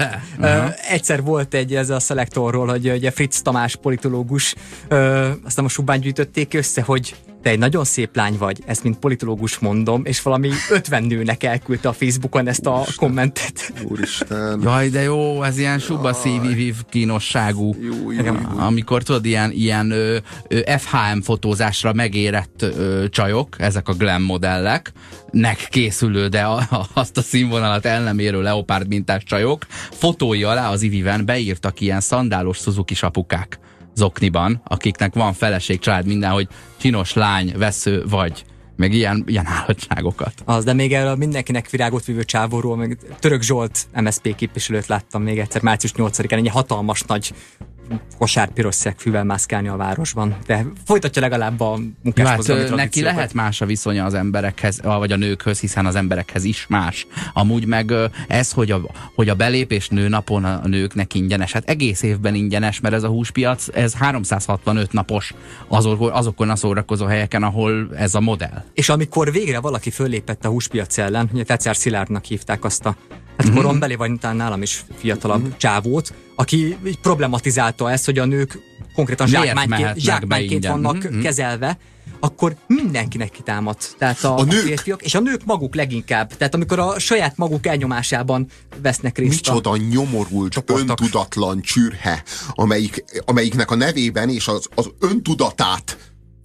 egyszer volt ez a szelektorról, hogy ugye Fritz Tamás politológus, aztán most Subán gyűjtötték össze, hogy te egy nagyon szép lány vagy, ezt mint politológus mondom, és valami 50 nőnek elküldte a Facebookon ezt a kommentet. Úristen. Jaj, de jó, ez ilyen suba szívivív kínosságú. Amikor tudod, ilyen FHM fotózásra megérett csajok, ezek a glam modellek, nek készülő, de azt a színvonalat el nem érő leopárd mintás csajok, fotói alá az Iviven beírtak ilyen szandálos Suzuki apukák zokniban, akiknek van feleség, család, minden, hogy csinos lány, vesző vagy, meg ilyen állatságokat. De még erről mindenkinek virágot vívő csávóról, meg Török Zsolt MSZP képviselőt láttam még egyszer március 8-án, egy hatalmas nagy kosár piros szegfűvel mászkálni a városban. De folytatja legalább a munkásmozgalmi tradíciókat. Neki lehet más a viszonya az emberekhez, vagy a nőkhöz, hiszen az emberekhez is más. Amúgy meg ez, hogy a belépés nőnapon a nőknek ingyenes, hát egész évben ingyenes, mert ez a húspiac, ez 365 napos azokon a szórakozó helyeken, ahol ez a modell. És amikor végre valaki föllépett a húspiac ellen, ugye Tetszár Szilárdnak hívták azt a korombeli, vagy talán nálam is fiatalabb csávót, aki problematizálta ezt, hogy a nők konkrétan zsákmányként vannak kezelve, akkor mindenkinek kitámadt. Tehát a férfiak, és a nők maguk leginkább. Tehát amikor a saját maguk elnyomásában vesznek részt. Micsoda nyomorult, öntudatlan csürhe, amelyiknek a nevében és az öntudatát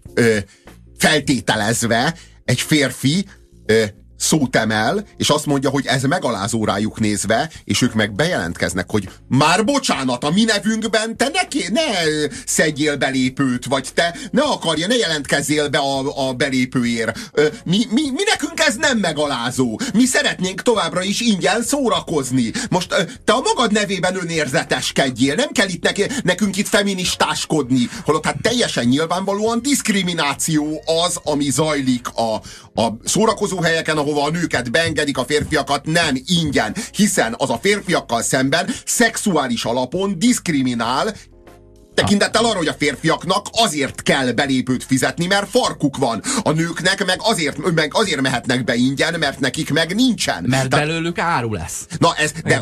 feltételezve egy férfi szót emel, és azt mondja, hogy ez megalázó rájuk nézve, és ők meg bejelentkeznek, hogy már bocsánat, a mi nevünkben te ne szedjél belépőt, vagy te ne jelentkezzél be a belépőért. Mi nekünk ez nem megalázó. Mi szeretnénk továbbra is ingyen szórakozni. Most te a magad nevében önérzeteskedjél, nem kell itt nekünk itt feministáskodni, holott hát teljesen nyilvánvalóan diszkrimináció az, ami zajlik a szórakozóhelyeken, ahova a nőket beengedik, a férfiakat nem ingyen, hiszen az a férfiakkal szemben szexuális alapon diszkriminál, tekintettel arra, hogy a férfiaknak azért kell belépőt fizetni, mert farkuk van. A nőknek meg azért mehetnek be ingyen, mert nekik meg nincsen. Mert belőlük áru lesz. Na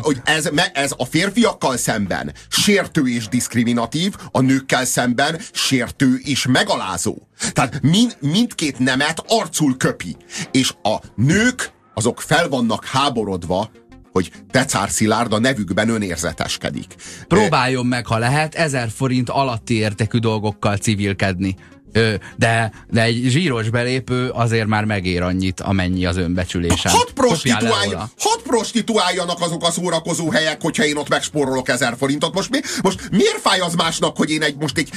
ez a férfiakkal szemben sértő és diszkriminatív, a nőkkel szemben sértő és megalázó. Tehát mindkét nemet arcul köpi. És a nők azok fel vannak háborodva, hogy Tetszár Szilárd a nevükben önérzeteskedik. Próbáljon meg, ha lehet, 1000 forint alatti értékű dolgokkal civilkedni. De egy zsíros belépő azért már megér annyit, amennyi az önbecsülésen. Hadd prostituáljanak azok a szórakozó helyek, hogyha én ott megspórolok 1000 forintot. Most miért fáj az másnak, hogy én most egy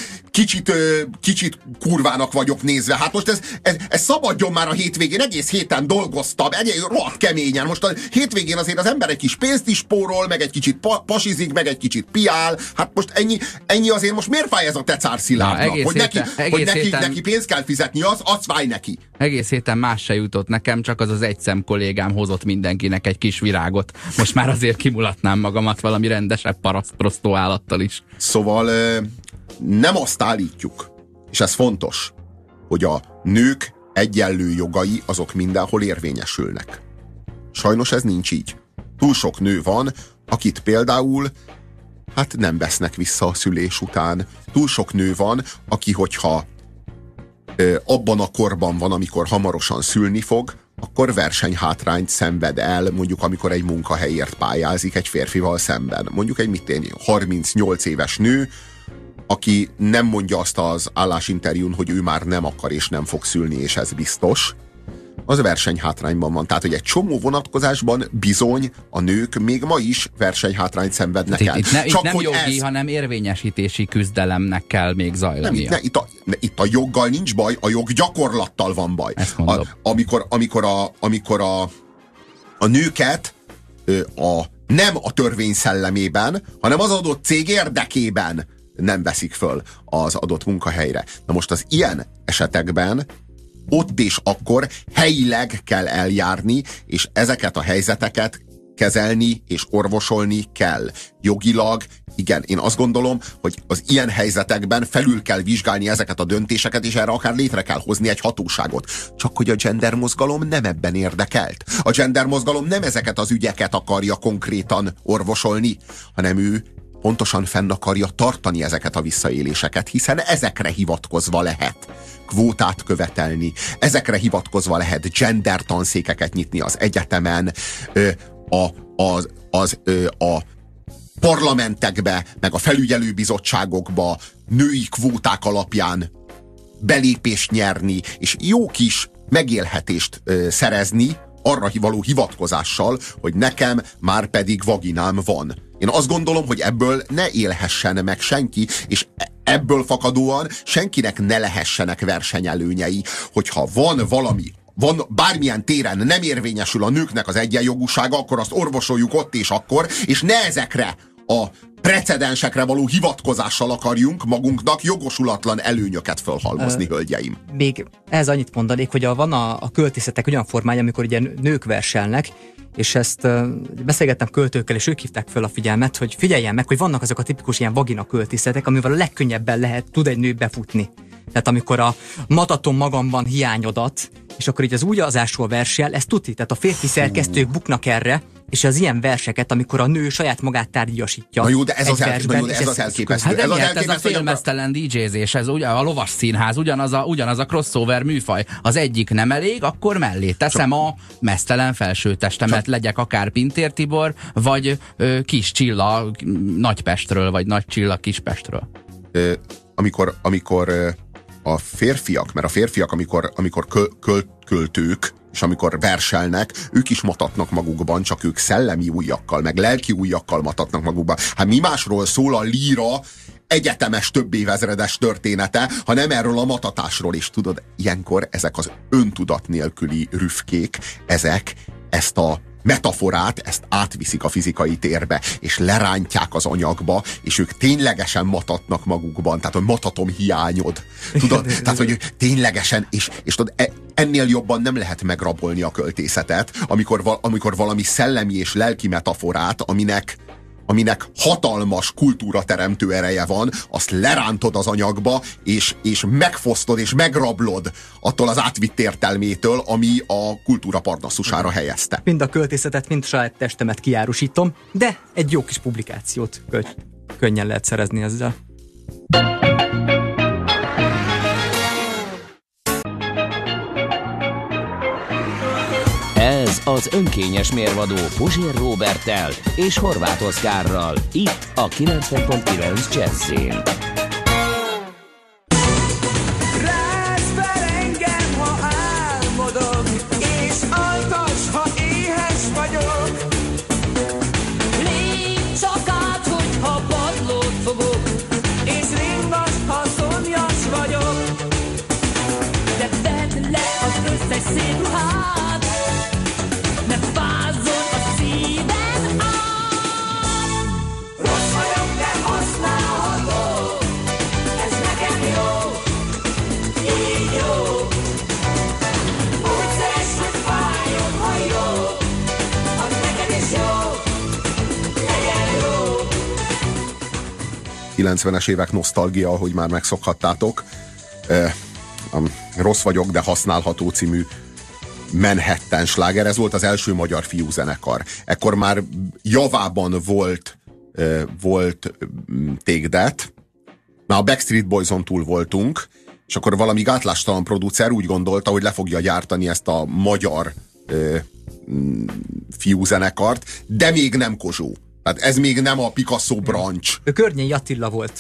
kicsit kurvának vagyok nézve? Hát most ez szabadjon már a hétvégén, egész héten dolgoztam, rohadt keményen. Most a hétvégén azért az ember egy kis pénzt is spórol, meg egy kicsit pasizik, meg egy kicsit piál. Hát most ennyi azért most miért fáj ez a Tetszár Szilárdnak? Hogy neki pénzt kell fizetni, az fáj neki. Egész héten más se jutott nekem, csak az egy szem kollégám hozott mindenkinek egy kis virágot. Most már azért kimulatnám magamat valami rendesebb parasztprosztó állattal is. Szóval nem azt állítjuk, és ez fontos, hogy a nők egyenlő jogai azok mindenhol érvényesülnek. Sajnos ez nincs így. Túl sok nő van, akit például nem vesznek vissza a szülés után. Túl sok nő van, aki hogyha abban a korban van, amikor hamarosan szülni fog, akkor versenyhátrányt szenved el, mondjuk amikor egy munkahelyért pályázik egy férfival szemben. Mondjuk egy 38 éves nő, aki nem mondja azt az állásinterjún, hogy ő már nem akar és nem fog szülni, és ez biztos, az versenyhátrányban van. Tehát, hogy egy csomó vonatkozásban bizony a nők még ma is versenyhátrányt szenvednek el. Itt nem jogi, hanem érvényesítési küzdelemnek kell még zajlania. Itt a joggal nincs baj, a jog gyakorlattal van baj. Amikor a nőket nem a törvény szellemében, hanem az adott cég érdekében nem veszik föl az adott munkahelyre. Na most az ilyen esetekben ott és akkor helyileg kell eljárni, és ezeket a helyzeteket kezelni és orvosolni kell. Jogilag, igen, én azt gondolom, hogy az ilyen helyzetekben felül kell vizsgálni ezeket a döntéseket, és erre akár létre kell hozni egy hatóságot. Csak hogy a gender mozgalom nem ebben érdekelt. A gender mozgalom nem ezeket az ügyeket akarja konkrétan orvosolni, hanem ő pontosan fenn akarja tartani ezeket a visszaéléseket, hiszen ezekre hivatkozva lehet kvótát követelni, ezekre hivatkozva lehet gender tanszékeket nyitni az egyetemen, a parlamentekbe, meg a felügyelőbizottságokba női kvóták alapján belépést nyerni, és jó kis megélhetést szerezni arra való hivatkozással, hogy nekem már pedig vaginám van. Én azt gondolom, hogy ebből ne élhessen meg senki, és ebből fakadóan senkinek ne lehessenek versenyelőnyei, hogyha van bármilyen téren nem érvényesül a nőknek az egyenjogúsága, akkor azt orvosoljuk ott és akkor, és ne ezekre a precedensekre való hivatkozással akarjunk magunknak jogosulatlan előnyöket fölhalmozni, hölgyeim. Még ehhez annyit mondanék, hogy van a költészetek olyan formája, amikor ugye nők verselnek, és ezt beszélgettem költőkkel, és ők hívták fel a figyelmet, hogy figyeljen meg, hogy vannak azok a tipikus ilyen vagina költészetek, amivel a legkönnyebben tud egy nő befutni. Tehát amikor a matatom magamban hiányodat, és akkor így az újazásról versel, ez tuti. Tehát a férfi szerkesztők buknak erre, és az ilyen verseket, amikor a nő saját magát tárgyasítja. Na jó, de ez az elképesztő. Hát ez a félmeztelen DJ-zés, ez ugye a lovas színház, ugyanaz a crossover műfaj. Az egyik nem elég, akkor mellé teszem a meztelen felsőtestemet, legyek akár Pintér Tibor, vagy Kis Csilla Nagypestről, vagy Nagy Csilla Kispestről. Amikor a férfiak, mert a férfiak, amikor költők, és amikor verselnek, ők is matatnak magukban, csak ők szellemi ujjakkal, meg lelki ujjakkal matatnak magukban. Hát mi másról szól a líra egyetemes több évezredes története, ha nem erről a matatásról is. Tudod, ilyenkor ezek az öntudat nélküli rüfkék, ezt a metaforát, ezt átviszik a fizikai térbe, és lerántják az anyagba, és ők ténylegesen matatnak magukban, tehát a matatom hiányod. Tudod, tehát hogy ténylegesen, és tudod, ennél jobban nem lehet megrabolni a költészetet, amikor valami szellemi és lelki metaforát, aminek hatalmas kultúrateremtő ereje van, azt lerántod az anyagba, és megfosztod, és megrablod attól az átvitt értelmétől, ami a kultúra parnaszusára helyezte. Mind a költészetet, mind a saját testemet kiárusítom, de egy jó kis publikációt könnyen lehet szerezni ezzel. Ez az önkényes mérvadó Puzsér Róberttel és Horváth Oszkárral, itt a 90.9 Jazz-én. Rázd fel engem, ha álmodok, és altass, ha éhes vagyok. Légy csak át, hogyha padlót fogok, és ringass, ha szomjas vagyok. De vedd le az összes szép ruhát, A 90-es évek nosztalgia, ahogy már megszokhattátok. Rossz vagyok, de használható című Manhattan sláger. Ez volt az első magyar fiúzenekar. Ekkor már javában volt Take That. Már a Backstreet Boyson túl voltunk, és akkor valami gátlástalan producer úgy gondolta, hogy le fogja gyártani ezt a magyar fiúzenekart, de még nem Kozsó. Tehát ez még nem a Picasso branch. Ő Környei Attila volt.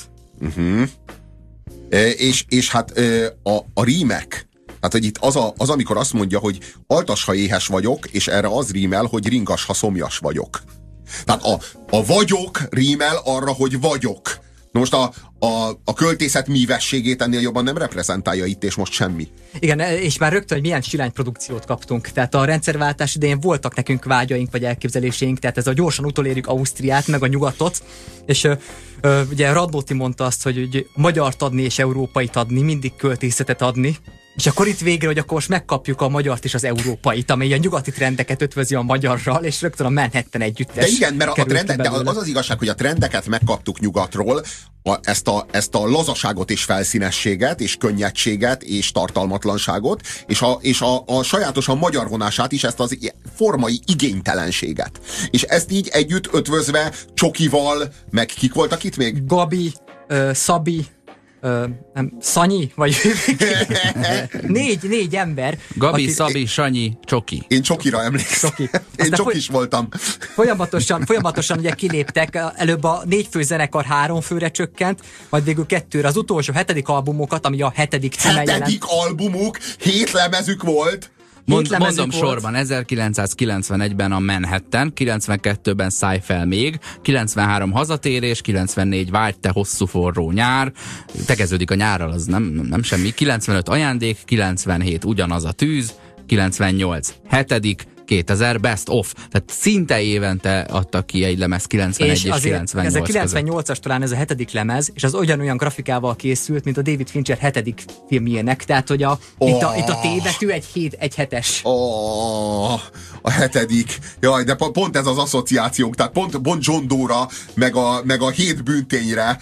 És hát a rímek, tehát hogy itt az, amikor azt mondja, hogy altas, ha éhes vagyok, és erre az rímel, hogy ringas, ha szomjas vagyok. Tehát a vagyok rímel arra, hogy vagyok. Na most a költészet mívességét ennél jobban nem reprezentálja itt és most semmi. Igen, és már rögtön, hogy milyen silányprodukciót kaptunk. Tehát a rendszerváltás idején voltak nekünk vágyaink vagy elképzeléseink, tehát ez a gyorsan utolérjük Ausztriát, meg a nyugatot, és ugye Radnóti mondta azt, hogy magyart adni és európait adni, mindig költészetet adni, és akkor itt végre, hogy akkor most megkapjuk a magyart és az európait, amely a nyugati trendeket ötvözi a magyarral, és rögtön a Manhattan együttes. De igen, mert de az igazság, hogy a trendeket megkaptuk nyugatról, ezt a lazaságot és felszínességet, és könnyedséget, és tartalmatlanságot, és a sajátosan magyar vonását is, ezt az formai igénytelenséget. És ezt így együtt ötvözve Csokival, meg kik voltak itt még? Gabi, Szabi, nem, Szanyi, vagy négy ember. Gabi, Szabi, Sanyi, Csoki. Én Csokira emlékszem. Én Csokis voltam. Folyamatosan ugye kiléptek, előbb a 4 fő zenekar 3 főre csökkent, majd végül 2-re. Az utolsó 7. albumokat, ami a 7. címe jelent. 7. albumuk, 7 lemezük volt. Mondom sorban, 1991-ben a Manhattan, 92-ben Szállj fel még, 93 hazatérés, 94 Vágy te hosszú forró nyár, tegeződik a nyárral, az nem semmi, 95 ajándék, 97 ugyanaz a tűz, 98 7. 2000 Best Of. Tehát szinte évente adtak ki egy lemez 91 és 98 ez a 98-as talán ez a 7. lemez, és az ugyanolyan grafikával készült, mint a David Fincher 7. filmjének. Tehát, hogy itt a T-betű egy hetes. A 7. Jaj, de pont ez az asszociációnk, tehát pont John Doe-ra, meg a 7 bűntényre,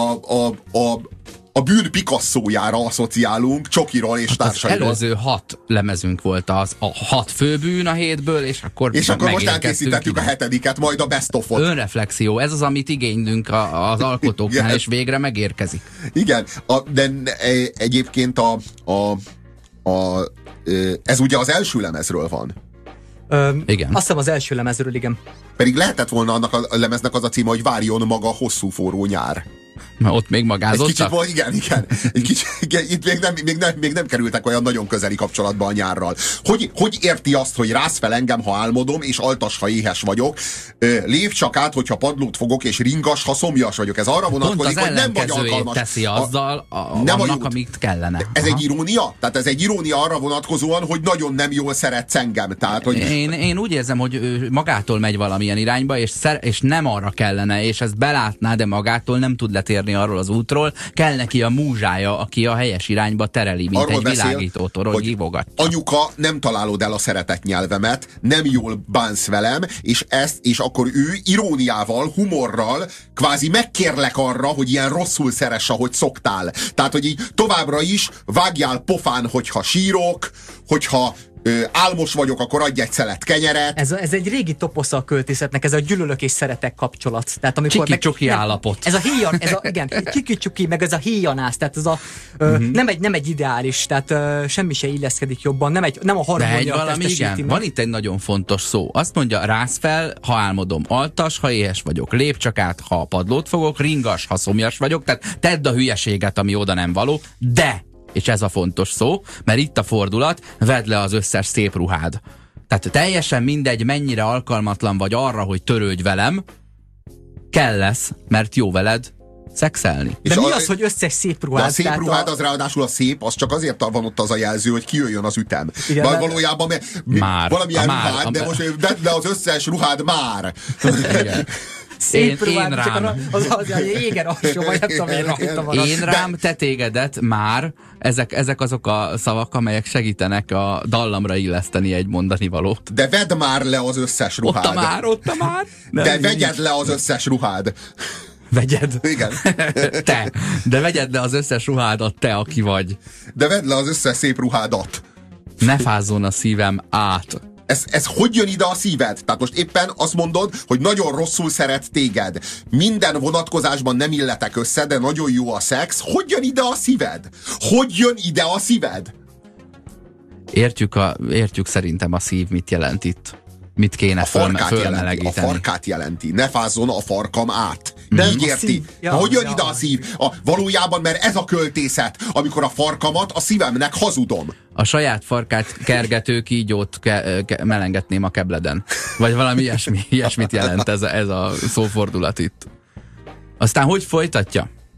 a bűn Picasso-jára asszociálunk, Csokiról és társairól. Az előző 6 lemezünk volt a 6 főbűn a 7-ből, és akkor most elkészítettük a 7-et, majd a Best of-ot. Önreflexió, ez az, amit igénylünk az alkotóknál, és végre megérkezik. Igen, de egyébként ez ugye az első lemezről van. Igen. Azt hiszem az első lemezről, igen. Pedig lehetett volna annak a lemeznek az a címe, hogy Várjon maga hosszú forró nyár. Mert ott még magázottak? Egy kicsit volt, igen. Egy kicsit, itt még nem kerültek olyan nagyon közeli kapcsolatba a nyárral. Hogy érti azt, hogy rász fel engem, ha álmodom, és altas, ha éhes vagyok, lépj csak át, hogyha padlót fogok, és ringas, ha szomjas vagyok. Ez arra vonatkozik, hogy nem vagy alkalmas. Teszi azzal annak, amit kellene. Ez egy irónia? Tehát ez egy irónia arra vonatkozóan, hogy nagyon nem jól szeretsz engem. Tehát, hogy... Én úgy érzem, hogy magától megy valamilyen irányba, és nem arra kellene, és ezt belátná, de magától nem tud letérni arról az útról, kell neki a múzsája, aki a helyes irányba tereli, mint arról egy világítótor, hogy hívogatja. Anyuka, nem találod el a szeretett nyelvemet, nem jól bánsz velem, és akkor ő iróniával, humorral kvázi megkérlek arra, hogy ilyen rosszul szeress, ahogy szoktál. Tehát, hogy így továbbra is vágjál pofán, hogyha sírok, hogyha álmos vagyok, akkor adj egy szelet kenyeret. Ez egy régi toposza a költészetnek, ez a gyűlölök és szeretek kapcsolat. Tehát amikor csiki-csuki állapot. Ez a híjan, igen, csiki-csuki, meg ez a híjanász, tehát ez nem egy ideális, tehát semmi se illeszkedik jobban, nem a harmónia testesíti. Van itt egy nagyon fontos szó. Azt mondja, rász fel, ha álmodom, altas, ha éhes vagyok, lép csak át, ha padlót fogok, ringas, ha szomjas vagyok, tehát tedd a hülyeséget, ami oda nem való, de és ez a fontos szó, mert itt a fordulat, vedd le az összes szép ruhád. Tehát teljesen mindegy, mennyire alkalmatlan vagy arra, hogy törődj velem, kell lesz, mert jó veled szexelni. De mi az, hogy összes szép ruhád? De a szép ruhád az ráadásul a szép, az csak azért van ott az a jelző, hogy kijöjjön az ütem. Igen, mert valójában valamilyen ruhád, de az összes ruhád már. Igen. Szép ruhád, rám. Az jéger alsó, vagy nem tudom, én rajta van. Én rám, te tégedet már, ezek azok a szavak, amelyek segítenek a dallamra illeszteni egy mondani valót. De vedd már le az összes ruhád. Ott a már. De vegyed le az összes ruhád. Vegyed? Igen. Te. De vegyed le az összes ruhádat, te, aki vagy. De vedd le az összes szép ruhádat. Ne fázzon a szívem át. Ez hogy jön ide a szíved? Tehát most éppen azt mondod, hogy nagyon rosszul szeret téged. Minden vonatkozásban nem illetek össze, de nagyon jó a szex. Hogy jön ide a szíved? Hogy jön ide a szíved? Értjük szerintem a szív mit jelent itt. Mit kéne fölmelegíteni. A farkát jelenti. Ne fázzon a farkam át. De így érti. Hogy jön ide a szív? Valójában, mert ez a költészet, amikor a farkamat a szívemnek hazudom. A saját farkát kergető kígyót melengetném a kebleden. Vagy valami ilyesmit jelent ez a szófordulat itt. Aztán hogy folytatja?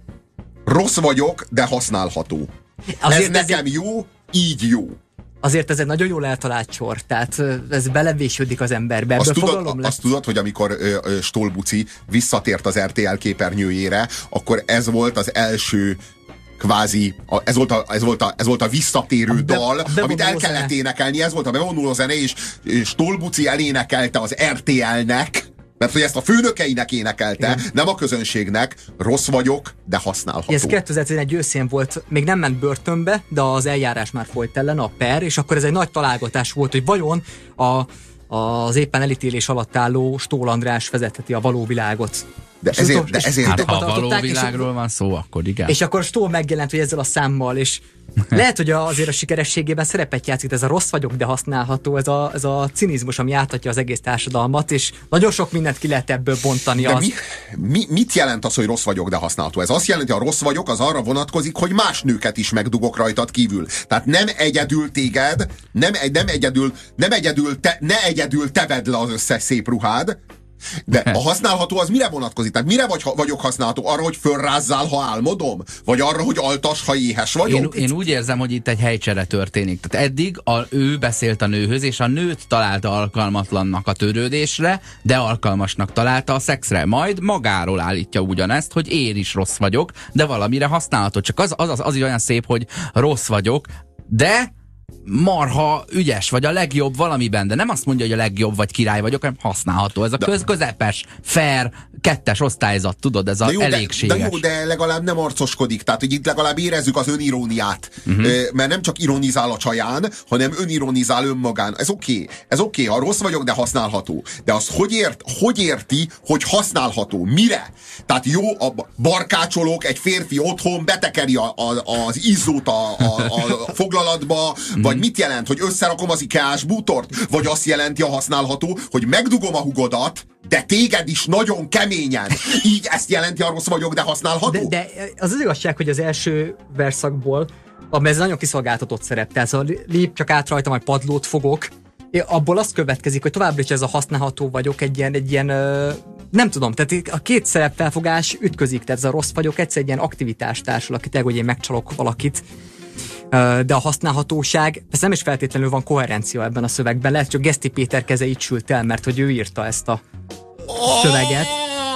Rossz vagyok, de használható. Ez nekem jó, így jó. Azért ez egy nagyon jól eltalált sor, tehát ez belevésődik az emberbe. Azt tudod, hogy amikor Stolbuci visszatért az RTL képernyőjére, akkor ez volt az első kvázi, ez volt a visszatérő dal, amit el kellett énekelni, ez volt a bevonuló zene, és Stolbuci elénekelte az RTL-nek, mert hogy ezt a főnökeinek énekelte, igen, nem a közönségnek. Rossz vagyok, de használható. Ez 2011 őszén volt, még nem ment börtönbe, de az eljárás már folyt ellen, a per, és akkor ez egy nagy találgatás volt, hogy vajon az éppen elítélés alatt álló Stól András vezetheti a való világot. De ezért hát, ha a való világról van szó, akkor igen. És akkor Stól megjelent, hogy ezzel a számmal, és lehet, hogy azért a sikerességében szerepet játszik, ez a rossz vagyok, de használható, ez a cinizmus, ami áthatja az egész társadalmat, és nagyon sok mindent ki lehet ebből bontani. De mit jelent az, hogy rossz vagyok, de használható? Ez azt jelenti, hogy a rossz vagyok, az arra vonatkozik, hogy más nőket is megdugok rajtad kívül. Tehát nem egyedül téged, ne egyedül te vedd le az összes szép ruhád, de a használható az mire vonatkozik? Tehát mire vagyok használható? Arra, hogy fölrázzál, ha álmodom? Vagy arra, hogy altas, ha éhes vagyok? Én úgy érzem, hogy itt egy helycsere történik. Tehát eddig ő beszélt a nőhöz, és a nőt találta alkalmatlannak a törődésre, de alkalmasnak találta a szexre. Majd magáról állítja ugyanezt, hogy én is rossz vagyok, de valamire használható. Csak az olyan szép, hogy rossz vagyok, de marha ügyes, vagy a legjobb valamiben, de nem azt mondja, hogy a legjobb vagy király vagyok, hanem használható. Ez a közepes, fair, kettes osztályzat, tudod, ez az elégséges. De jó, de legalább nem arcoskodik, tehát hogy itt legalább érezzük az öniróniát, mert nem csak ironizál a csaján, hanem önironizál önmagán. Ez oké, ha rossz vagyok, de használható. De az hogy érti, hogy használható? Mire? Tehát jó, barkácsolok, egy férfi otthon betekeri az izzót a foglalatba, vagy mit jelent, hogy összerakom az IKEA-s bútort? Vagy azt jelenti a használható, hogy megdugom a hugodat, de téged is nagyon keményen. Így ezt jelenti a rossz vagyok, de használható? De az igazság, hogy az első verszakból, abban ez nagyon kiszolgáltatott szerep. Tehát lép csak át rajta, majd padlót fogok. Abból azt következik, hogy továbbra is ez a használható vagyok egy ilyen nem tudom, tehát a két szerepfelfogás ütközik, tehát ez a rossz vagyok egyszer egy ilyen aktivitás társul, aki hogy én megcsalok valakit. De a használhatóság, ez nem is feltétlenül van koherencia ebben a szövegben. Lehet, hogy Geszti Péter keze így sült el, mert hogy ő írta ezt a szöveget.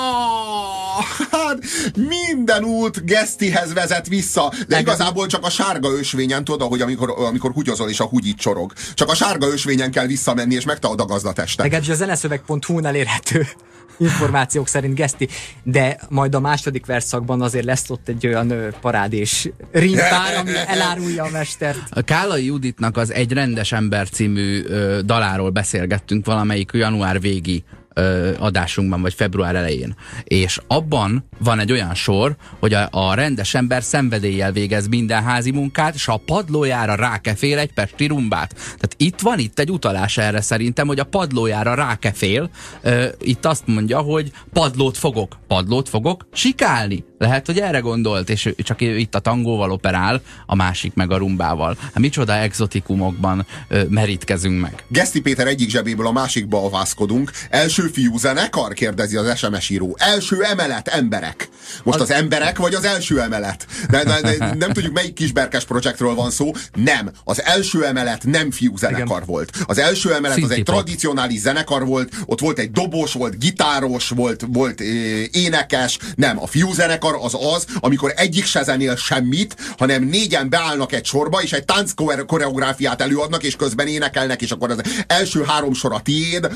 Hát minden út Gesztihez vezet vissza, de igazából csak a sárga ösvényen, tudod, hogy amikor húgyozol és a húgy itt csorog. Csak a sárga ösvényen kell visszamenni, és megtalad a gazdatestet. Legalábbis a zeneszöveg.hu-n elérhető információk szerint Geszti, de majd a második verszakban azért lesz ott egy olyan parádés rímpár, ami elárulja a mestert. A Kállai Juditnak az Egy rendes ember című daláról beszélgettünk valamelyik január végi adásunkban, vagy február elején. És abban van egy olyan sor, hogy a rendes ember szenvedéllyel végez minden házi munkát, és a padlójára rákefél egy pesti rumbát. Tehát itt egy utalás erre szerintem, hogy a padlójára rákefél. Itt azt mondja, hogy padlót fogok sikálni. Lehet, hogy erre gondolt, és csak itt a tangóval operál, a másik meg a rumbával. Hát micsoda exotikumokban merítkezünk meg. Geszti Péter egyik zsebéből a másikba avászkodunk. Első fiú zenekar? Kérdezi az SMS író. Első emelet, emberek. Most az emberek vagy az első emelet? De nem tudjuk, melyik kisberkes projektről van szó. Nem. Az első emelet nem fiú zenekar volt. Az első emelet az egy tradicionális zenekar volt. Ott volt egy dobos, volt gitáros, volt énekes. Nem. A fiú zenekar az, amikor egyik se zenél semmit, hanem négyen beállnak egy sorba, és egy tánc koreográfiát előadnak, és közben énekelnek, és akkor az első 3 sor a tiéd,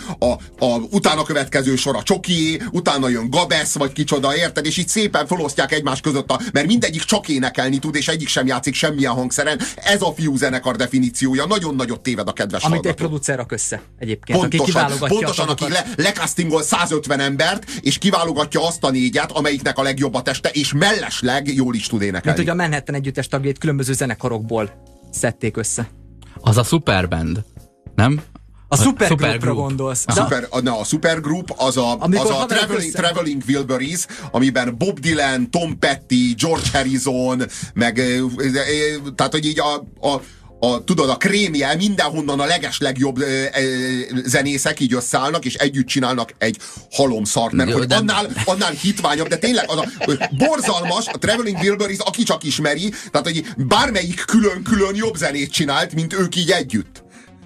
utána következő sor a csokié, utána jön Gabesz, vagy kicsoda, érted? És így szépen felosztják egymás között, mert mindegyik csak énekelni tud, és egyik sem játszik semmilyen hangszeren. Ez a fiú zenekar definíciója. Nagyon nagyot téved a kedves hallgató. Amit egy producer rak össze egyébként, aki kiválogatja. Pontosan, aki lekasztingol 150 embert, és kiválogatja azt a 4-et, amelyiknek a legjobb a teste, és mellesleg jól is tud énekelni. Mint hogy a Manhattan együttes tagjait különböző zenekarokból szedték össze. Az a Superband, nem? A Supergroupra gondolsz. A Supergroup az a Traveling Wilburys, amiben Bob Dylan, Tom Petty, George Harrison, meg tehát, hogy így tudod, a krémje, mindenhonnan a legeslegjobb zenészek így összeállnak, és együtt csinálnak egy halomszart, mert hogy annál hitványabb, de tényleg az a borzalmas, a Traveling Wilburys, aki csak ismeri, tehát hogy bármelyik külön-külön jobb zenét csinált, mint ők így együtt.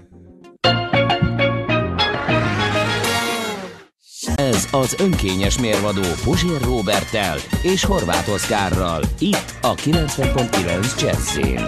Ez az önkényes mérvadó Puzsér Róberttel és Horváth Oszkárral, itt a 90.9 Jazzyn.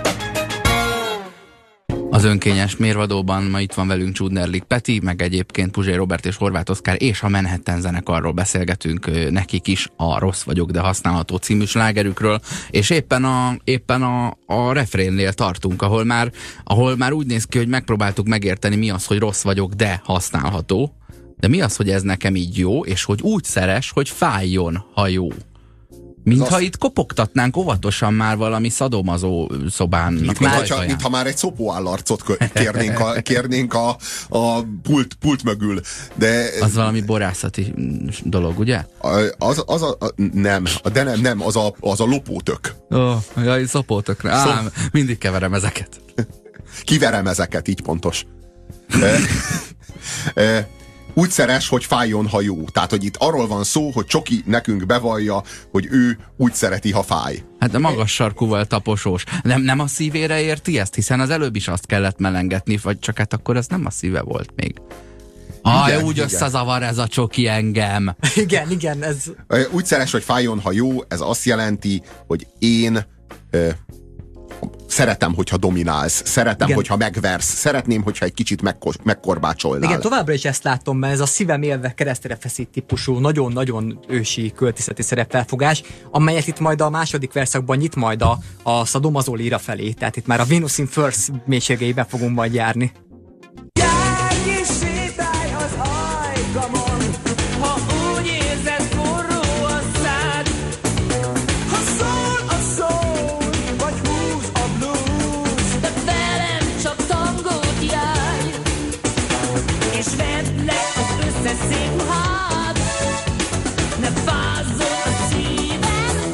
Az önkényes mérvadóban ma itt van velünk Csudnerlik Peti, meg egyébként Puzsér Róbert és Horváth Oszkár és a Manhattan zenekarról beszélgetünk, nekik is a Rossz vagyok, de használható című slágerükről, és éppen a refrénnél tartunk, ahol már úgy néz ki, hogy megpróbáltuk megérteni, mi az, hogy rossz vagyok, de használható, de mi az, hogy ez nekem így jó, és hogy úgy szeres, hogy fájjon, ha jó. Mintha itt kopogtatnánk óvatosan már valami szadomazó szobának. Mintha már egy szopóállarcot kérnénk a pult mögül. De az valami borászati dolog, ugye? Nem, az a lopótök. Jaj, szopótökre. Mindig keverem ezeket. Kiverem ezeket, így pontos. Úgy szeres, hogy fájjon, ha jó. Tehát, hogy itt arról van szó, hogy Csoki nekünk bevallja, hogy ő úgy szereti, ha fáj. Hát a magas sarkúval taposós. Nem a szívére érti ezt? Hiszen az előbb is azt kellett melengetni, vagy csak hát akkor ez nem a szíve volt még. Úgy összezavar ez a Csoki engem. Igen, ez... Úgy szeres, hogy fájjon, ha jó, ez azt jelenti, hogy én... szeretem, hogyha dominálsz, szeretem, hogyha megversz, szeretném, hogyha egy kicsit megkorbácsolnál. Igen, továbbra is ezt látom, mert ez a szívem élve keresztre feszít típusú, nagyon-nagyon ősi költészeti szerepfelfogás, amelyet itt majd a második verszakban nyit majd a szadomazó líra felé. Tehát itt már a Venus in First mélységeiben fogunk majd járni. Járj és sétálj az ajkamon, ha úgy érzed forró a szád. Ha szól a szól, vagy húz a blues, de velem csak tangót járj, és vedd le az összes szép ruhád, ne fázzon a szíved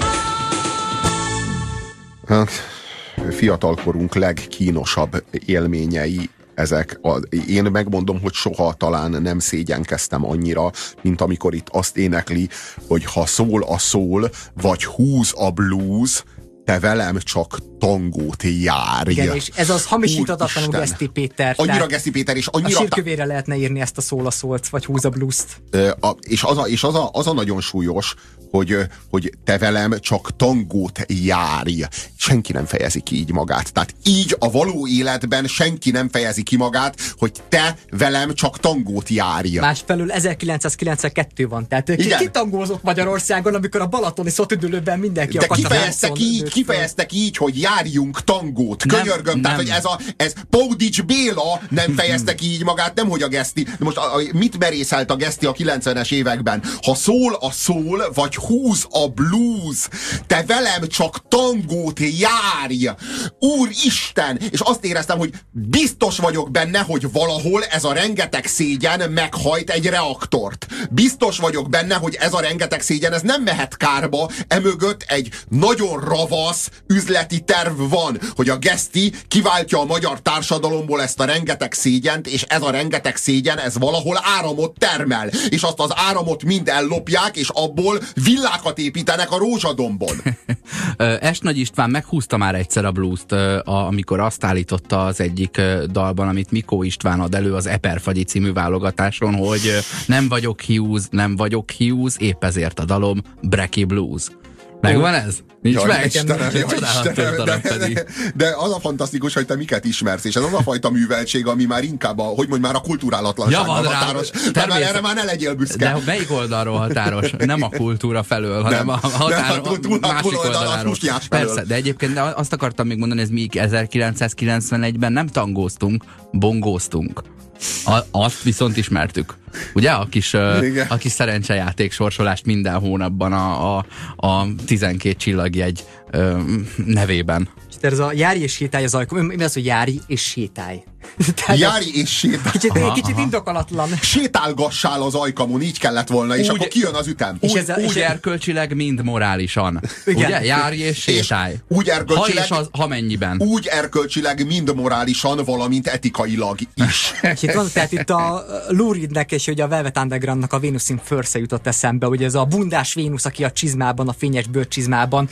át. Fiatalkorunk legkínosabb élményei ezek. Én megmondom, hogy soha talán nem szégyenkeztem annyira, mint amikor itt azt énekli, hogy ha szól a szól, vagy húz a blues, te velem csak tangót járj. Igen, és ez az hamisítatatlanul Geszti Péter. Annyira Geszti Péter, és annyira... A sírkövére lehetne írni ezt a szól a szólt, vagy húz a blues-t. És az a nagyon súlyos, hogy te velem csak tangót járj. Senki nem fejezi ki így magát. Tehát így a való életben senki nem fejezi ki magát, hogy te velem csak tangót járj. Másfelől 1992 van. Tehát ki tangózott Magyarországon, amikor a balatoni szotüdülőben mindenki de a kifejeztek így, hogy járjunk tangót. Könyörgöm, tehát hogy ez Pódics Béla nem fejezte ki így magát, nemhogy a Geszti. De most mit merészelt a Geszti a 90-es években? Ha szól a szól, vagy húz a blues, te velem csak tangót járj! Úristen! És azt éreztem, hogy biztos vagyok benne, hogy valahol ez a rengeteg szégyen meghajt egy reaktort. Biztos vagyok benne, hogy ez a rengeteg szégyen, ez nem mehet kárba, emögött egy nagyon ravasz üzleti terv van, hogy a Geszti kiváltja a magyar társadalomból ezt a rengeteg szégyent, és ez a rengeteg szégyen, ez valahol áramot termel, és azt az áramot mind ellopják, és abból villákat építenek a Rózsadombon. Nagy István meghúzta már egyszer a blues-t, amikor azt állította az egyik dalban, amit Mikó István ad elő az Eperfagyi című válogatáson, hogy nem vagyok Hughes, épp ezért a dalom Brecky Blues. Megvan ez? Nincs meg? De az a fantasztikus, hogy te miket ismersz, és ez az a fajta műveltség, ami már inkább a kulturálatlansággal határos. Erre már ne legyél büszke. De melyik oldalról határos? Nem a kultúra felől, hanem a másik oldalról. Persze, de egyébként azt akartam még mondani, ez mi 1991-ben nem tangóztunk, bongóztunk. Azt viszont ismertük. Ugye? A kis szerencsejáték sorsolást minden hónapban a 12 csillagjegy nevében. Tehát ez a járj és sétálj az ajkom. Mi az, hogy járj és sétálj? Járj és sétálj. Kicsit indokolatlan. Sétálgassál az ajkamon, így kellett volna, és Úgy- akkor kijön az ütem. Úgy erkölcsileg, mind morálisan. Igen. Ugye? Járj és sétálj. Úgy erkölcsileg, Ha mennyiben. úgy erkölcsileg, mind morálisan, valamint etikailag is. És itt van, tehát itt a Lou Reednek és ugye a Velvet Undergroundnak a Venus in First jutott eszembe, ugye ez a bundás Vénusz, aki a csizmában, a fényes bőrcsizmában